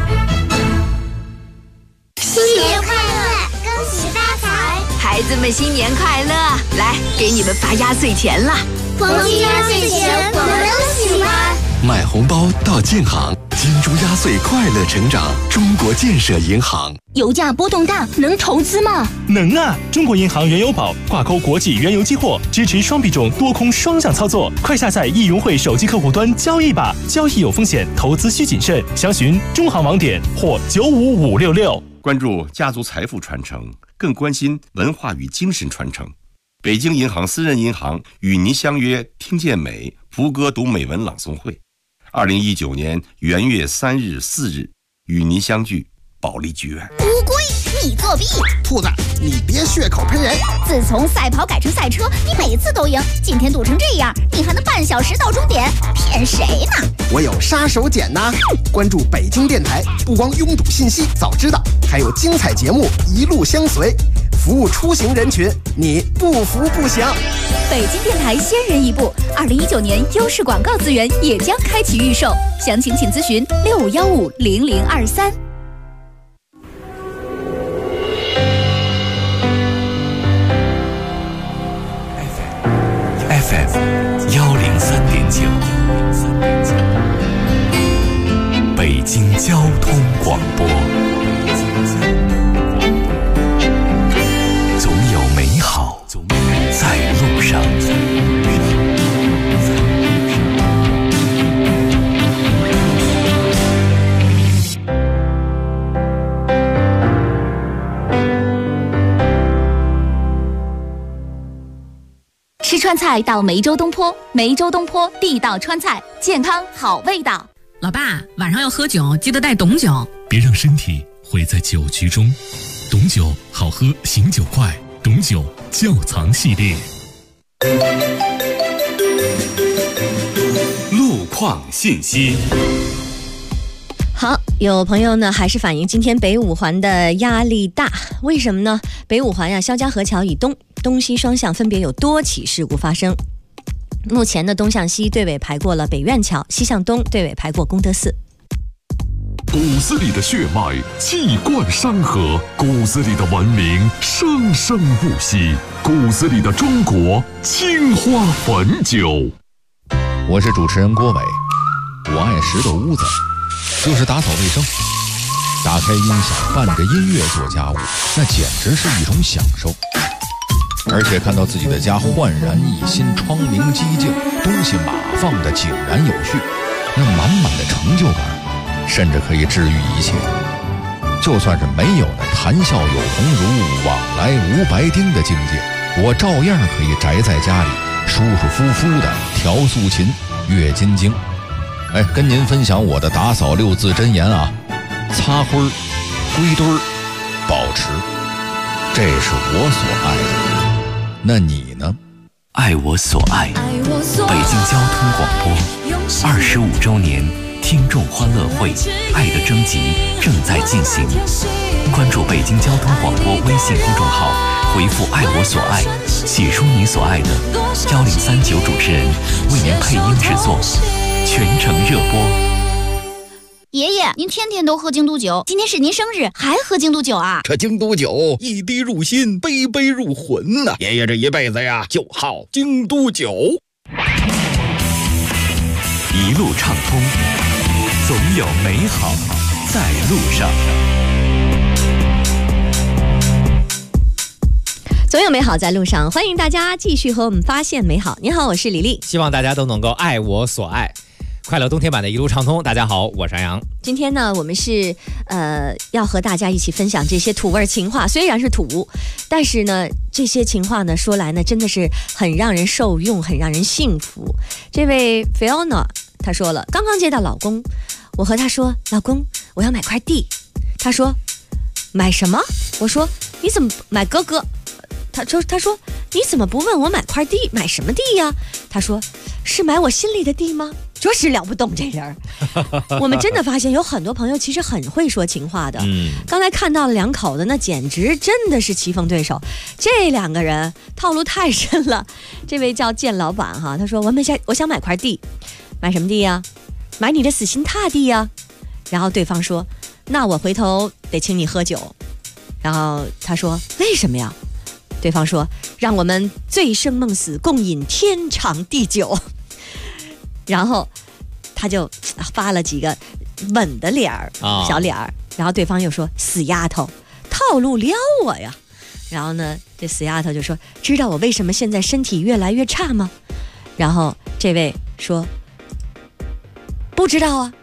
新年快乐，恭喜发财！ 孩子们新年快乐！来，给你们发压岁钱了。 黄金压岁钱我们都喜欢。 买红包到建行，金猪压岁快乐成长。中国建设银行。 油价波动大，能投资吗？ 能啊！中国银行原油宝挂钩国际原油期货，支持双币种多空双向操作。快下载易融汇手机客户端交易吧，交易有风险，投资需谨慎。详询中行网点或95566。 关注家族财富传承，更关心文化与精神传承。北京银行私人银行与您相约听见美福歌读美文朗诵会，2019年元月3日、4日与您相聚保利剧院。 乌龟，你作弊！ 兔子，你别血口喷人！ 自从赛跑改成赛车，你每次都赢，今天赌成这样，你还能半小时到终点？骗谁呢？ 我有杀手锏呐！关注北京电台，不光拥堵信息早知道，还有精彩节目一路相随，服务出行人群，你不服不行。 北京电台先人一步，2019年优势广告资源也将开启预售，详情请咨询65150023。 FM 103.9，北京交通广播。总有美好在路上。 吃川菜到梅州东坡，梅州东坡地道川菜，健康好味道。 老爸，晚上要喝酒，记得带董酒。 别让身体毁在酒局中。董酒好喝，醒酒快。董酒窖藏系列。 路况信息。 好，有朋友呢还是反映今天北五环的压力大，为什么呢？北五环肖家河桥以东西双向分别有多起事故发生。目前的东向西队尾排过了北苑桥，西向东队尾排过功德寺。 骨子里的血脉气贯山河，骨子里的文明生生不息，骨子里的中国青花汾酒。 我是主持人郭伟，我爱石头屋子，就是打扫卫生，打开音响伴着音乐做家务，那简直是一种享受。而且看到自己的家焕然一新，窗明几净，东西码放的井然有序，那满满的成就感甚至可以治愈一切。就算是没有那谈笑有鸿儒，往来无白丁的境界，我照样可以宅在家里舒舒服服的调素琴阅金经。跟您分享我的打扫6字真言啊：擦灰儿、归堆儿、保持，这是我所爱的。那你呢？ 爱我所爱，北京交通广播25周年听众欢乐会爱的征集正在进行，关注北京交通广播微信公众号，回复爱我所爱，写出你所爱的，1039主持人为您配音制作，全程热播。 爷爷，您天天都喝京都酒，今天是您生日，还喝京都酒啊？ 这京都酒一滴入心，杯杯入魂呐！爷爷这一辈子呀，就好京都酒。 一路畅通，总有美好在路上。 总有美好在路上，欢迎大家继续和我们发现美好。你好，我是李丽， 希望大家都能够爱我所爱。快乐冬天版的一路畅通，大家好，我是安阳。 今天呢，我们是要和大家一起分享这些土味情话，虽然是土，但是呢，这些情话呢说来呢，真的是很让人受用，很让人幸福。这位 Fiona 她说了，刚刚接到老公，我和他说，老公，我要买块地。他说买什么？我说你怎么买哥哥？他说你怎么不问我买块地买什么地呀？他说是买我心里的地吗？着实了不动这人。我们真的发现有很多朋友其实很会说情话的。刚才看到了两口子，那简直真的是棋逢对手。这两个人套路太深了。这位叫建老板哈，他说我想买块地，买什么地呀？买你的死心塌地呀。然后对方说，那我回头得请你喝酒。然后他说为什么呀？ 对方说让我们醉生梦死，共饮天长地久。然后他就发了几个吻的脸儿，小脸儿。然后对方又说死丫头，套路撩我呀。然后呢，这死丫头就说知道我为什么现在身体越来越差吗？然后这位说不知道啊。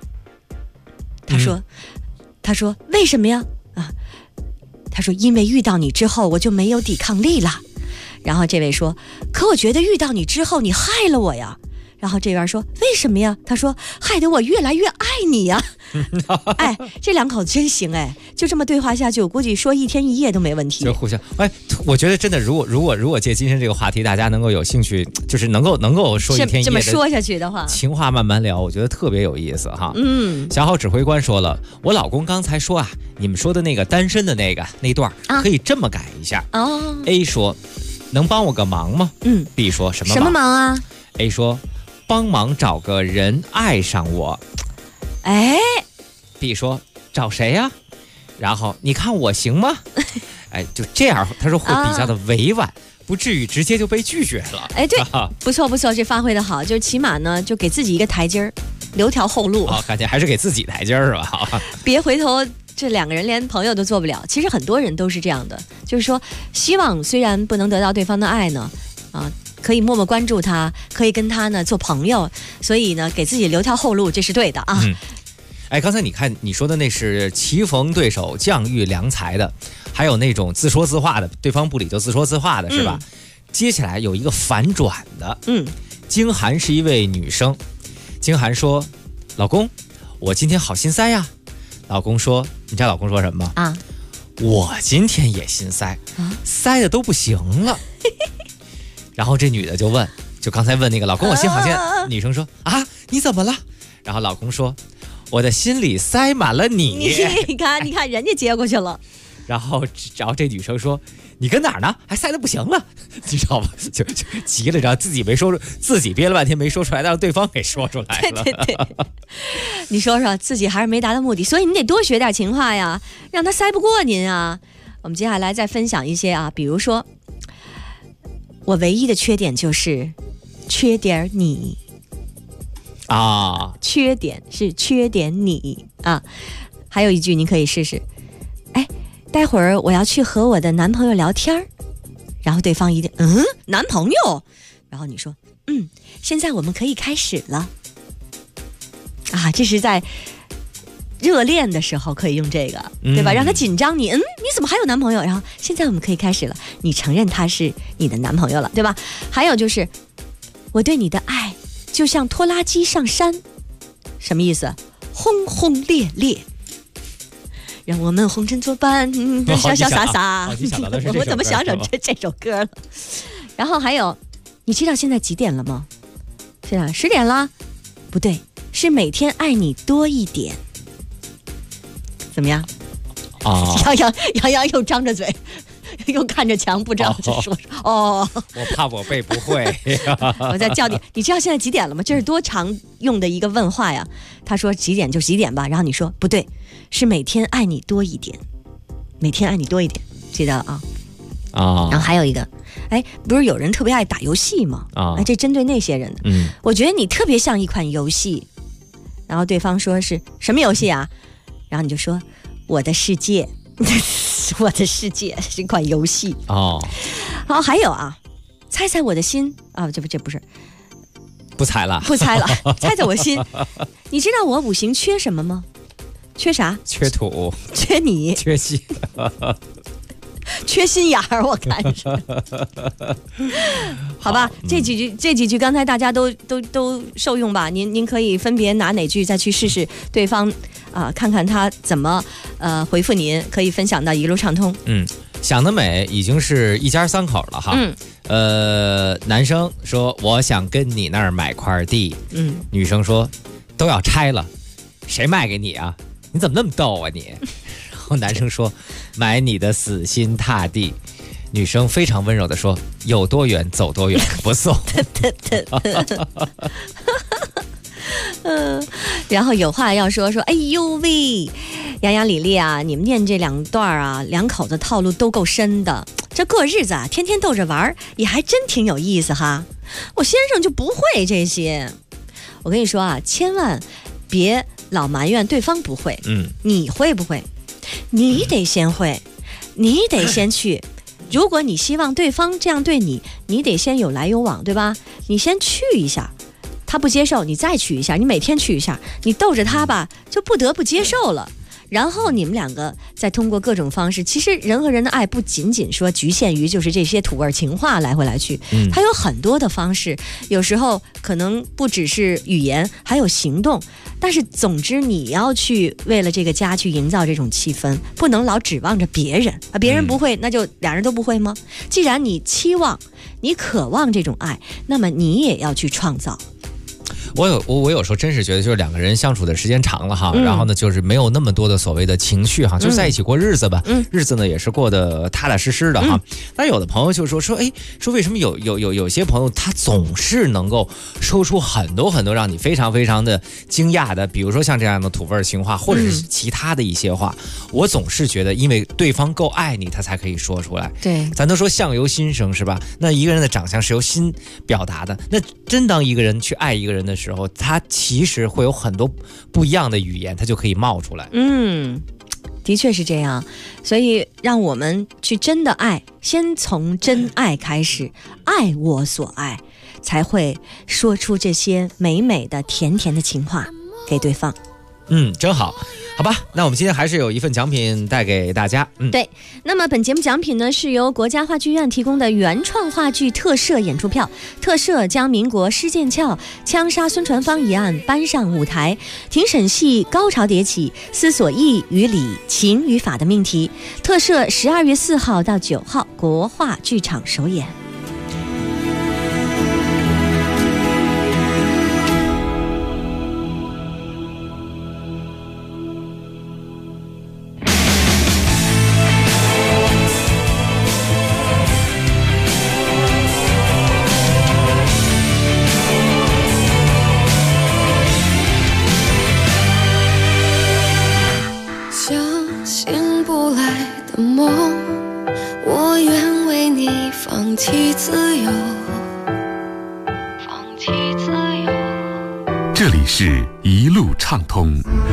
他说为什么呀？他说因为遇到你之后我就没有抵抗力了。然后这位说可我觉得遇到你之后你害了我呀。然后这边说为什么呀？他说害得我越来越爱你呀。哎，这两口子真行哎，就这么对话下去，我估计说一天一夜都没问题。 就互相哎，我觉得真的，如果借今天这个话题，大家能够有兴趣，就是能够说一天一夜这么说下去的话， 情话慢慢聊，我觉得特别有意思哈。小好指挥官说了，我老公刚才说啊，你们说的那个单身的那段可以这么改一下。A 说能帮我个忙吗？B 说什么忙啊 ？A 说帮忙找个人爱上我。 哎 B 说找谁呀？然后你看我行吗？哎，就这样，他说会比较的委婉，不至于直接就被拒绝了。 哎，对，不错，这发挥的好，就是起码呢，就给自己一个台阶儿，留条后路。 感觉还是给自己台阶儿是吧？ 别回头，这两个人连朋友都做不了。其实很多人都是这样的，就是说，希望虽然不能得到对方的爱呢，可以默默关注他，可以跟他呢做朋友，所以呢，给自己留条后路，这是对的啊。 哎，刚才你看你说的那是棋逢对手，将遇良才的，还有那种自说自话的，对方不理就自说自话的是吧？接下来有一个反转的。京涵是一位女生，京涵说：“老公，我今天好心塞呀。”老公说：“你知道老公说什么吗？我今天也心塞，塞的都不行了。”然后这女的就问，就刚才问那个老公我心好心，女生说你怎么了？然后老公说我的心里塞满了你。 你看人家接过去了。 然后这女生说你跟哪儿呢？还塞得不行了，你知道吗？就急了，然后自己没说，自己憋了半天没说出来，让对方给说出来了。 对，你说说自己还是没达到目的，所以你得多学点情话呀，让他塞不过您啊。我们接下来再分享一些啊，比如说我唯一的缺点就是缺点你缺点是缺点你啊。还有一句你可以试试，待会儿我要去和我的男朋友聊天，然后对方一定男朋友，然后你说现在我们可以开始了啊。这是在热恋的时候可以用这个，对吧？让他紧张你怎么还有男朋友？然后现在我们可以开始了，你承认他是你的男朋友了，对吧？还有就是我对你的爱就像拖拉机上山，什么意思？轰轰烈烈，让我们红尘作伴，潇潇洒洒。我怎么想着这首歌了？然后还有，你知道现在几点了吗？现在10点了？不对，是每天爱你多一点。怎么样？杨洋又张着嘴，又看着墙，不知道这说我怕我背不会。 我在叫你，你知道现在几点了吗？这是多常用的一个问话呀。他说几点就几点吧，然后你说不对，是每天爱你多一点，每天爱你多一点，记得啊。然后还有一个，不是有人特别爱打游戏吗？这针对那些人的。我觉得你特别像一款游戏。然后对方说是什么游戏啊？然后你就说我的世界。我的世界是一款游戏。好，还有啊，猜猜我的心啊，这不是， 不猜了， 猜猜我心。你知道我五行缺什么吗？缺啥？ 缺土， 缺你， 缺心， 缺心眼儿，我看是。好吧，这几句刚才大家都受用吧？您可以分别拿哪句再去试试对方看看他怎么回复您，可以分享到一路畅通。 想得美已经是一家3口了哈。男生说我想跟你那儿买块地。女生说都要拆了，谁卖给你啊？你怎么那么逗啊你？然后男生说买你的死心塌地。女生非常温柔地说有多远走多远，不送。 然后有话要说，哎呦喂，杨洋李丽啊，你们念这2段啊，2口子套路都够深的， 这过日子啊，天天逗着玩也还真挺有意思哈。我先生就不会这些。我跟你说啊，千万别老埋怨对方不会，你会不会？你得先会，你得先去。如果你希望对方这样对你，你得先有来有往，对吧？你先去一下，他不接受，你再去一下，你每天去一下，你逗着他吧，就不得不接受了。然后你们两个再通过各种方式，其实人和人的爱不仅仅说局限于就是这些土味情话来回来去，它有很多的方式，有时候可能不只是语言，还有行动。但是总之你要去为了这个家去营造这种气氛，不能老指望着别人啊，别人不会，那就俩人都不会吗？既然你期望，你渴望这种爱，那么你也要去创造。 我有时候真是觉得，就是两个人相处的时间长了哈，然后呢，就是没有那么多的所谓的情绪哈，就是在一起过日子吧，日子呢也是过得踏踏实实的哈。但有的朋友就说，哎，说为什么有些朋友他总是能够说出很多很多让你非常非常的惊讶的，比如说像这样的土味情话，或者是其他的一些话，我总是觉得，因为对方够爱你，他才可以说出来。 对， 咱都说相由心生是吧？那一个人的长相是由心表达的，那真当一个人去爱一个人的时候，他其实会有很多不一样的语言，他就可以冒出来。 的确是这样，所以让我们去真的爱，先从真爱开始，爱我所爱，才会说出这些美美的甜甜的情话给对方。 真好，好吧，那我们今天还是有一份奖品带给大家。 对，那么本节目奖品呢是由国家话剧院提供的原创话剧特摄演出票，特摄将民国施剑翘枪杀孙传芳一案搬上舞台，庭审戏高潮迭起，思索义与理、情与法的命题。特摄12月4号到9号国话剧场首演。 我愿为你放弃自由， 这里是一路畅通。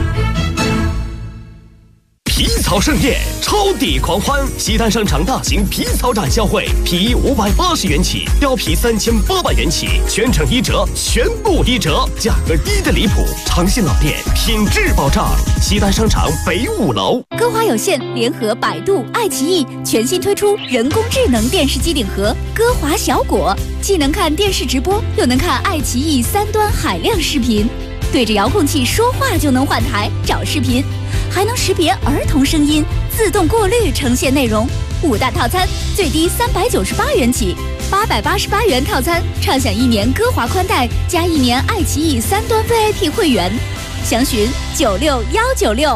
皮草盛宴，超抵狂欢！西单商场大型皮草展销会，皮衣580元起，貂皮3800元起，全程1折，全部1折，价格低的离谱。诚信老店，品质保障。西单商场北5楼。 歌华有线联合百度、爱奇艺全新推出人工智能电视机顶盒歌华小果，既能看电视直播，又能看爱奇艺3端海量视频，对着遥控器说话就能换台找视频，还能识别儿童声音，自动过滤呈现内容。5大套餐最低398元起，888元套餐畅享1年歌华宽带加1年爱奇艺3端 VIP 会员，详询96196。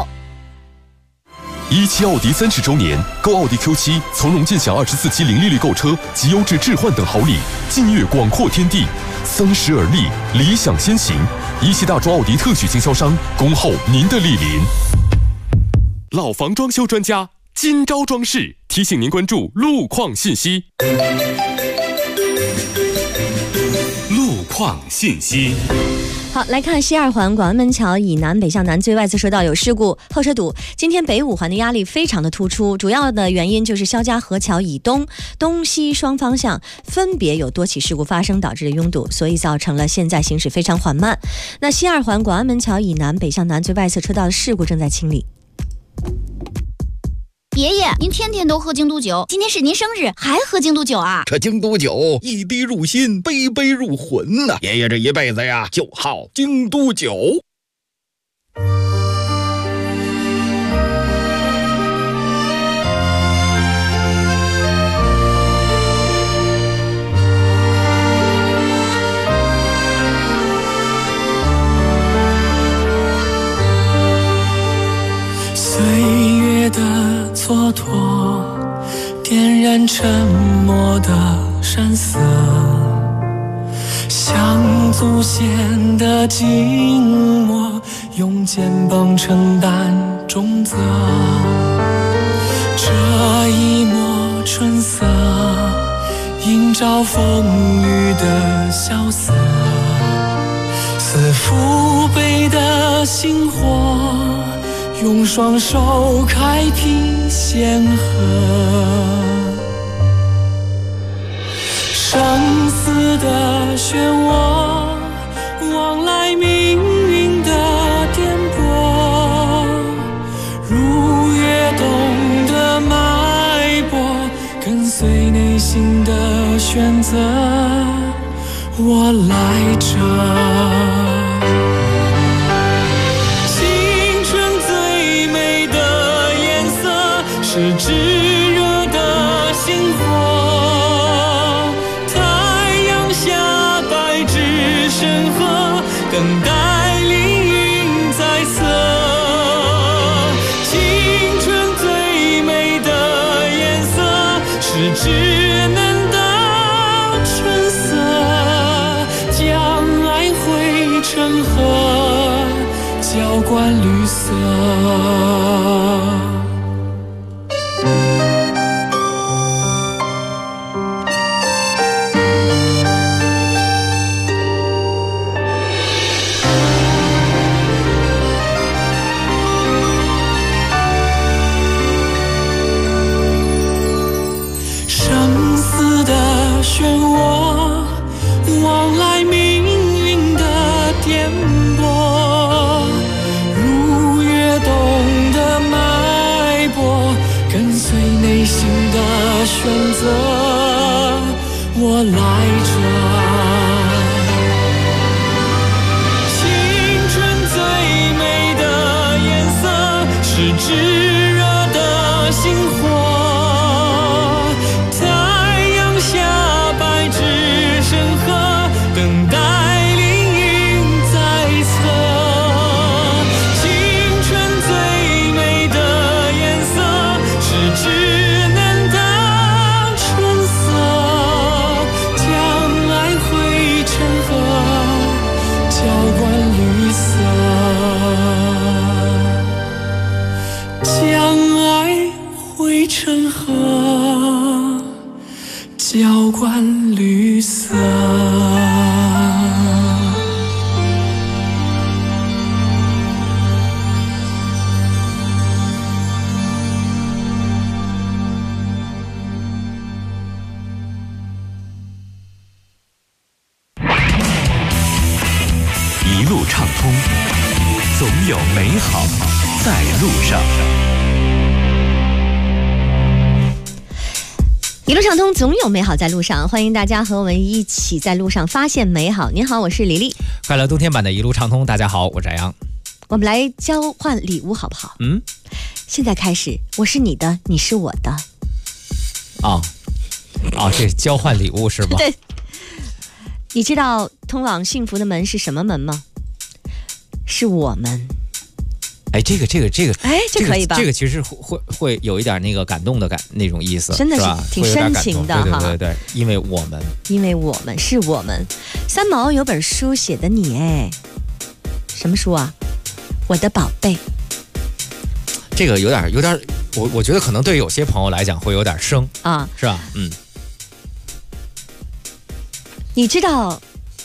17奥迪30周年，购奥迪 Q7，从容尽享24期零利率购车及优质置换等好礼，劲跃广阔天地。30而立，理想先行。17大中奥迪特许经销商，恭候您的莅临。老房装修专家金招装饰提醒您关注路况信息。 路况信息。 好，来看西2环广安门桥以南北向南最外侧车道有事故，后车堵。今天北5环的压力非常的突出，主要的原因就是肖家河桥以东、东西双方向分别有多起事故发生，导致的拥堵，所以造成了现在行驶非常缓慢。那西2环广安门桥以南北向南最外侧车道的事故正在清理。 爷爷，您天天都喝京都酒，今天是您生日还喝京都酒啊？ 这京都酒一滴入心，杯杯入魂呐！爷爷这一辈子呀，就好京都酒。 岁月的蹉跎，点燃沉默的山色，像祖先的静默，用肩膀承担重责。这一抹春色照风雨的萧瑟，似父辈的星火，用双手开辟险河。生死的漩涡，往来命运的颠簸，如跃动的脉搏，跟随内心的选择，我来着。青春最美的颜色是炙热的星火，太阳下白纸深河，等待凌云在侧。青春最美的颜色是稚嫩的春色，将爱汇成河，浇灌绿色。生死的漩涡，往来命运的颠簸，如跃动的脉搏，跟随内心的选择，我来着。青春最美的颜色是炙热的星火，等待凌云在侧。青春最美的颜色是稚嫩的春色，将爱汇成河，浇灌绿色，将爱汇成河，浇灌绿色。 一路畅通，总有美好在路上。 一路畅通，总有美好在路上。欢迎大家和我们一起在路上发现美好。您好，我是李丽。 快乐冬天版的一路畅通，大家好，我是杨。 我们来交换礼物好不好？现在开始，我是你的，你是我的。这交换礼物是吗？对。你知道通往幸福的门是什么门吗？是我们。 这个， 这可以吧？ 这个其实会有一点那个感动的那种意思， 真的是挺深情的哈。 对，因为我们是我们。三毛有本书写的你，什么书啊？我的宝贝。 这个有点，我觉得可能对有些朋友来讲会有点生啊，是吧？ 你知道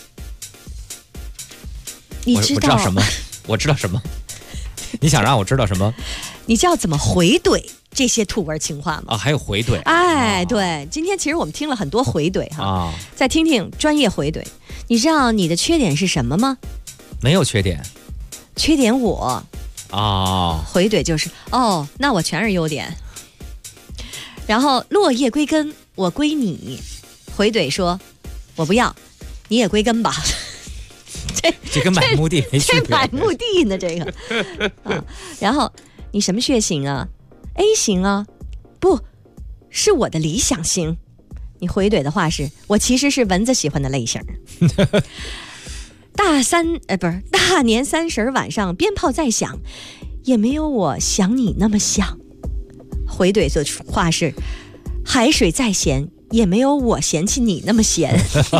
什么？我知道什么？你想让我知道什么？ 你知道怎么回怼这些土味情话吗？ 还有回怼。 对，今天其实我们听了很多回怼哈，再听听专业回怼。你知道你的缺点是什么吗？ 没有缺点， 缺点我。回怼就是那我全是优点。然后落叶归根，我归你。回怼说，我不要，你也归根吧。 这跟买墓地没区别。 这买墓地呢，这个然后你什么血型啊 ？A 型啊？不是我的理想型。你回怼的话是，我其实是蚊子喜欢的类型。大年30晚上鞭炮在响，也没有我想你那么响。回怼的话是，海水再咸，也没有我嫌弃你那么咸。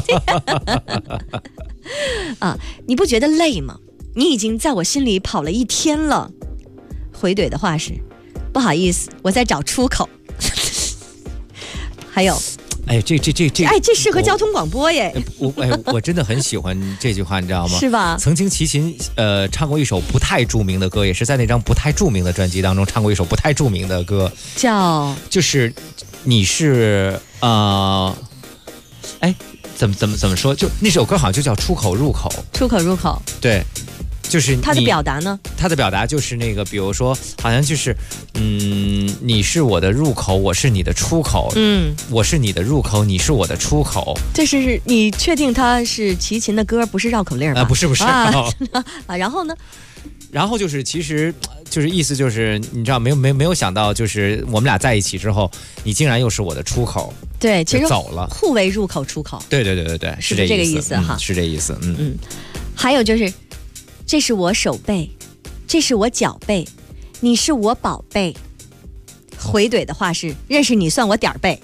你不觉得累吗？你已经在我心里跑了1天了。回怼的话是，不好意思，我在找出口。还有， 哎，这适合交通广播耶。 我真的很喜欢这句话，你知道吗？ 是吧？ 曾经齐秦唱过一首不太著名的歌，也是在那张不太著名的专辑当中唱过一首不太著名的歌，就是你是怎么说？就那首歌好像就叫出口入口。出口入口。对。就是他的表达呢？ 他的表达就是那个，比如说，好像就是，你是我的入口，我是你的出口，我是你的入口，你是我的出口。 这是你确定他是齐秦的歌，不是绕口令吧？ 不是然后呢？ 然后就是，其实就是意思就是，你知道，没有想到，就是我们俩在一起之后，你竟然又是我的出口。 对，其实走了， 互为入口出口。 对，是这个意思哈， 是这意思。 还有就是。这是我手背，这是我脚背，你是我宝贝。回怼的话是认识你算我点儿背。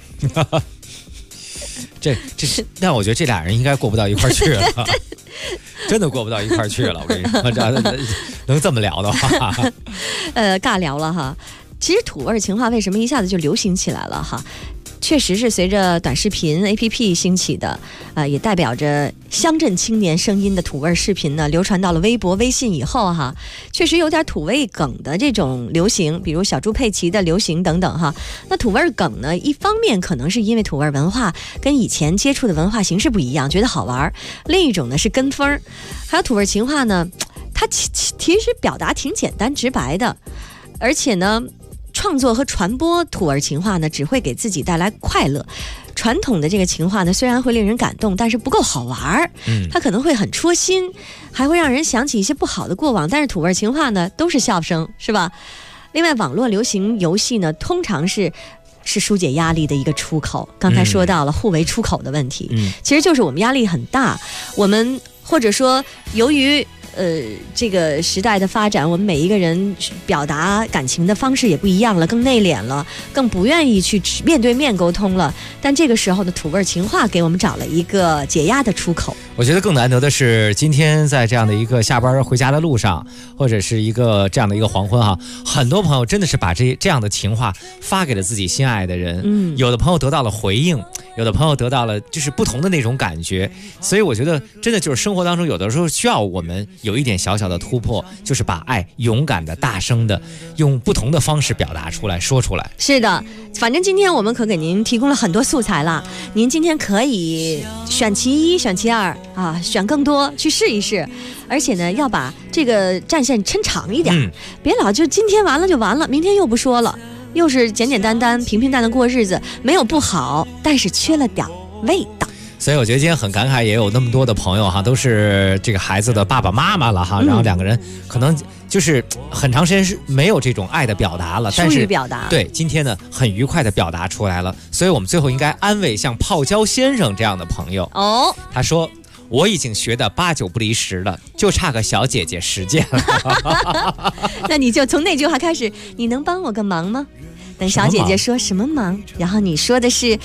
这是，但我觉得这俩人应该过不到一块儿去了，真的过不到一块儿去了。我跟你说，能这么聊的话， 尬聊了哈。其实土味情话为什么一下子就流行起来了哈？确实是随着短视频 APP 兴起的，也代表着乡镇青年声音的土味视频呢，流传到了微博、微信以后哈，确实有点土味梗的这种流行，比如小猪佩奇的流行等等哈。那土味梗呢，一方面可能是因为土味文化跟以前接触的文化形式不一样，觉得好玩；另一种呢是跟风。还有土味情话呢，它其实表达挺简单直白的，而且呢。创作和传播土味情话呢，只会给自己带来快乐。传统的这个情话呢，虽然会令人感动，但是不够好玩，它可能会很戳心，还会让人想起一些不好的过往。但是土味情话呢，都是笑声，是吧？另外，网络流行游戏呢，通常是疏解压力的一个出口。刚才说到了互为出口的问题，其实就是我们压力很大，我们或者说由于。这个时代的发展，我们每一个人表达感情的方式也不一样了，更内敛了，更不愿意去面对面沟通了。但这个时候的土味情话给我们找了一个解压的出口。 我觉得更难得的是，今天在这样的一个下班回家的路上，或者是一个这样的一个黄昏哈，很多朋友真的是把这样的情话发给了自己心爱的人。有的朋友得到了回应，有的朋友得到了就是不同的那种感觉。所以我觉得真的就是生活当中有的时候需要我们有一点小小的突破，就是把爱勇敢的、大声的，用不同的方式表达出来、说出来。 是的，反正今天我们可给您提供了很多素材了，您今天可以选其一、选其二啊，选更多去试一试。而且呢，要把这个战线抻长一点，别老就今天完了就完了，明天又不说了，又是简简单单、平平淡淡过日子，没有不好，但是缺了点味道。 所以我觉得今天很感慨，也有那么多的朋友哈，都是这个孩子的爸爸妈妈了哈，然后两个人可能就是很长时间是没有这种爱的表达了，但是表达对今天呢很愉快的表达出来了，所以我们最后应该安慰像泡椒先生这样的朋友哦。 他说我已经学得8、9不离10了，就差个小姐姐实践了。 那你就从那句话开始，你能帮我个忙吗？等小姐姐说什么忙，然后你说的是。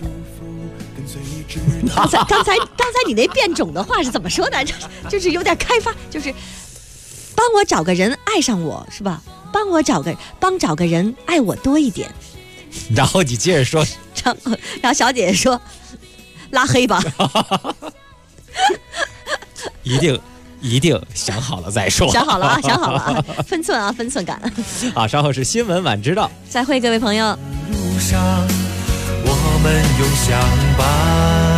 刚才你那变种的话是怎么说的？就是有点开发，就是帮我找个人爱上我，是吧？帮找个人爱我多一点。 然后你接着说， 然后小姐姐说拉黑吧。 一定想好了再说。 想好了啊，分寸感。 好，稍后是新闻晚知道。 再会各位朋友。 路上我们永相伴。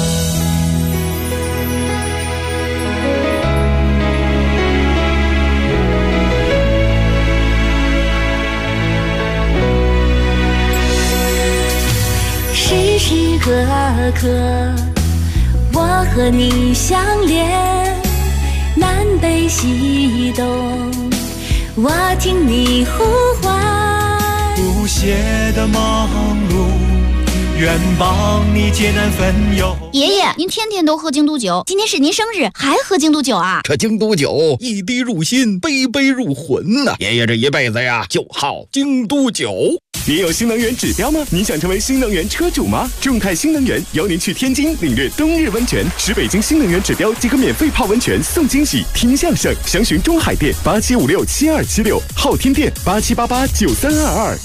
时时刻刻我和你相连，南北西东我听你呼唤， 不懈的忙碌愿帮你艰难分忧。 爷爷，您天天都喝京都酒，今天是您生日还喝京都酒啊？ 这京都酒一滴入心，杯杯入魂呐！爷爷这一辈子呀就好京都酒。 你有新能源指标吗？你想成为新能源车主吗？众泰新能源邀您去天津领略冬日温泉，10北京新能源指标即可免费泡温泉送惊喜，听相声。详询中海店87567276，昊天店87889322。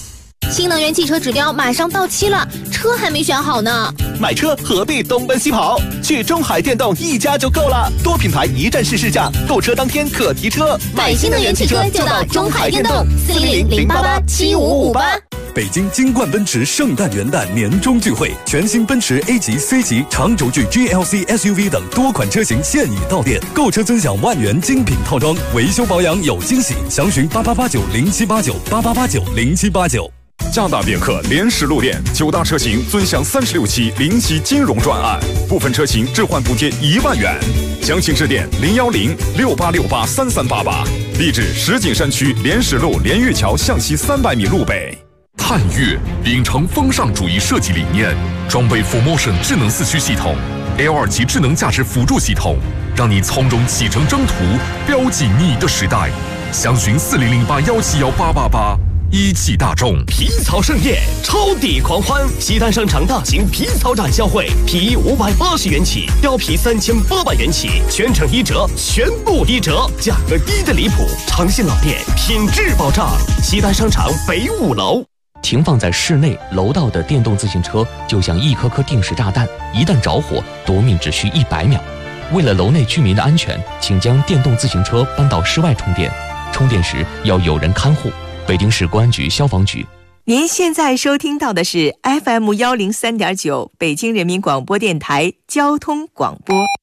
新能源汽车指标马上到期了，车还没选好呢。 买车何必东奔西跑？去中海电动一家就够了，多品牌一站式试驾，购车当天可提车。 买新能源汽车就到中海电动，400-088-7558。 北京金冠奔驰圣诞元旦年终聚会，全新奔驰 A 级、C 级、长轴距 GLC SUV 等多款车型现已到店，购车尊享万元精品套装，维修保养有惊喜，详询8889078988890789。 加大别克联实路店9大车型尊享36期零息金融专案，部分车型置换补贴1万元，详情致电010-6868-3388，地址石景山区联实路连岳桥向西300米路北。 探岳秉承风尚主义设计理念，装备 4Motion 智能4驱系统 ，L2 级智能驾驶辅助系统，让你从容启程征途，标记你的时代。详询4008171888。一汽大众皮草盛宴，超抵狂欢！西单商场大型皮草展销会，皮衣580元起，貂皮3800元起，全程1折，全部1折，价格低得离谱，长信老店，品质保障。西单商场北5楼。 停放在室内楼道的电动自行车就像一颗颗定时炸弹，一旦着火，夺命只需100秒。为了楼内居民的安全，请将电动自行车搬到室外充电，充电时要有人看护。北京市公安局消防局。 您现在收听到的是 FM103.9 北京人民广播电台交通广播。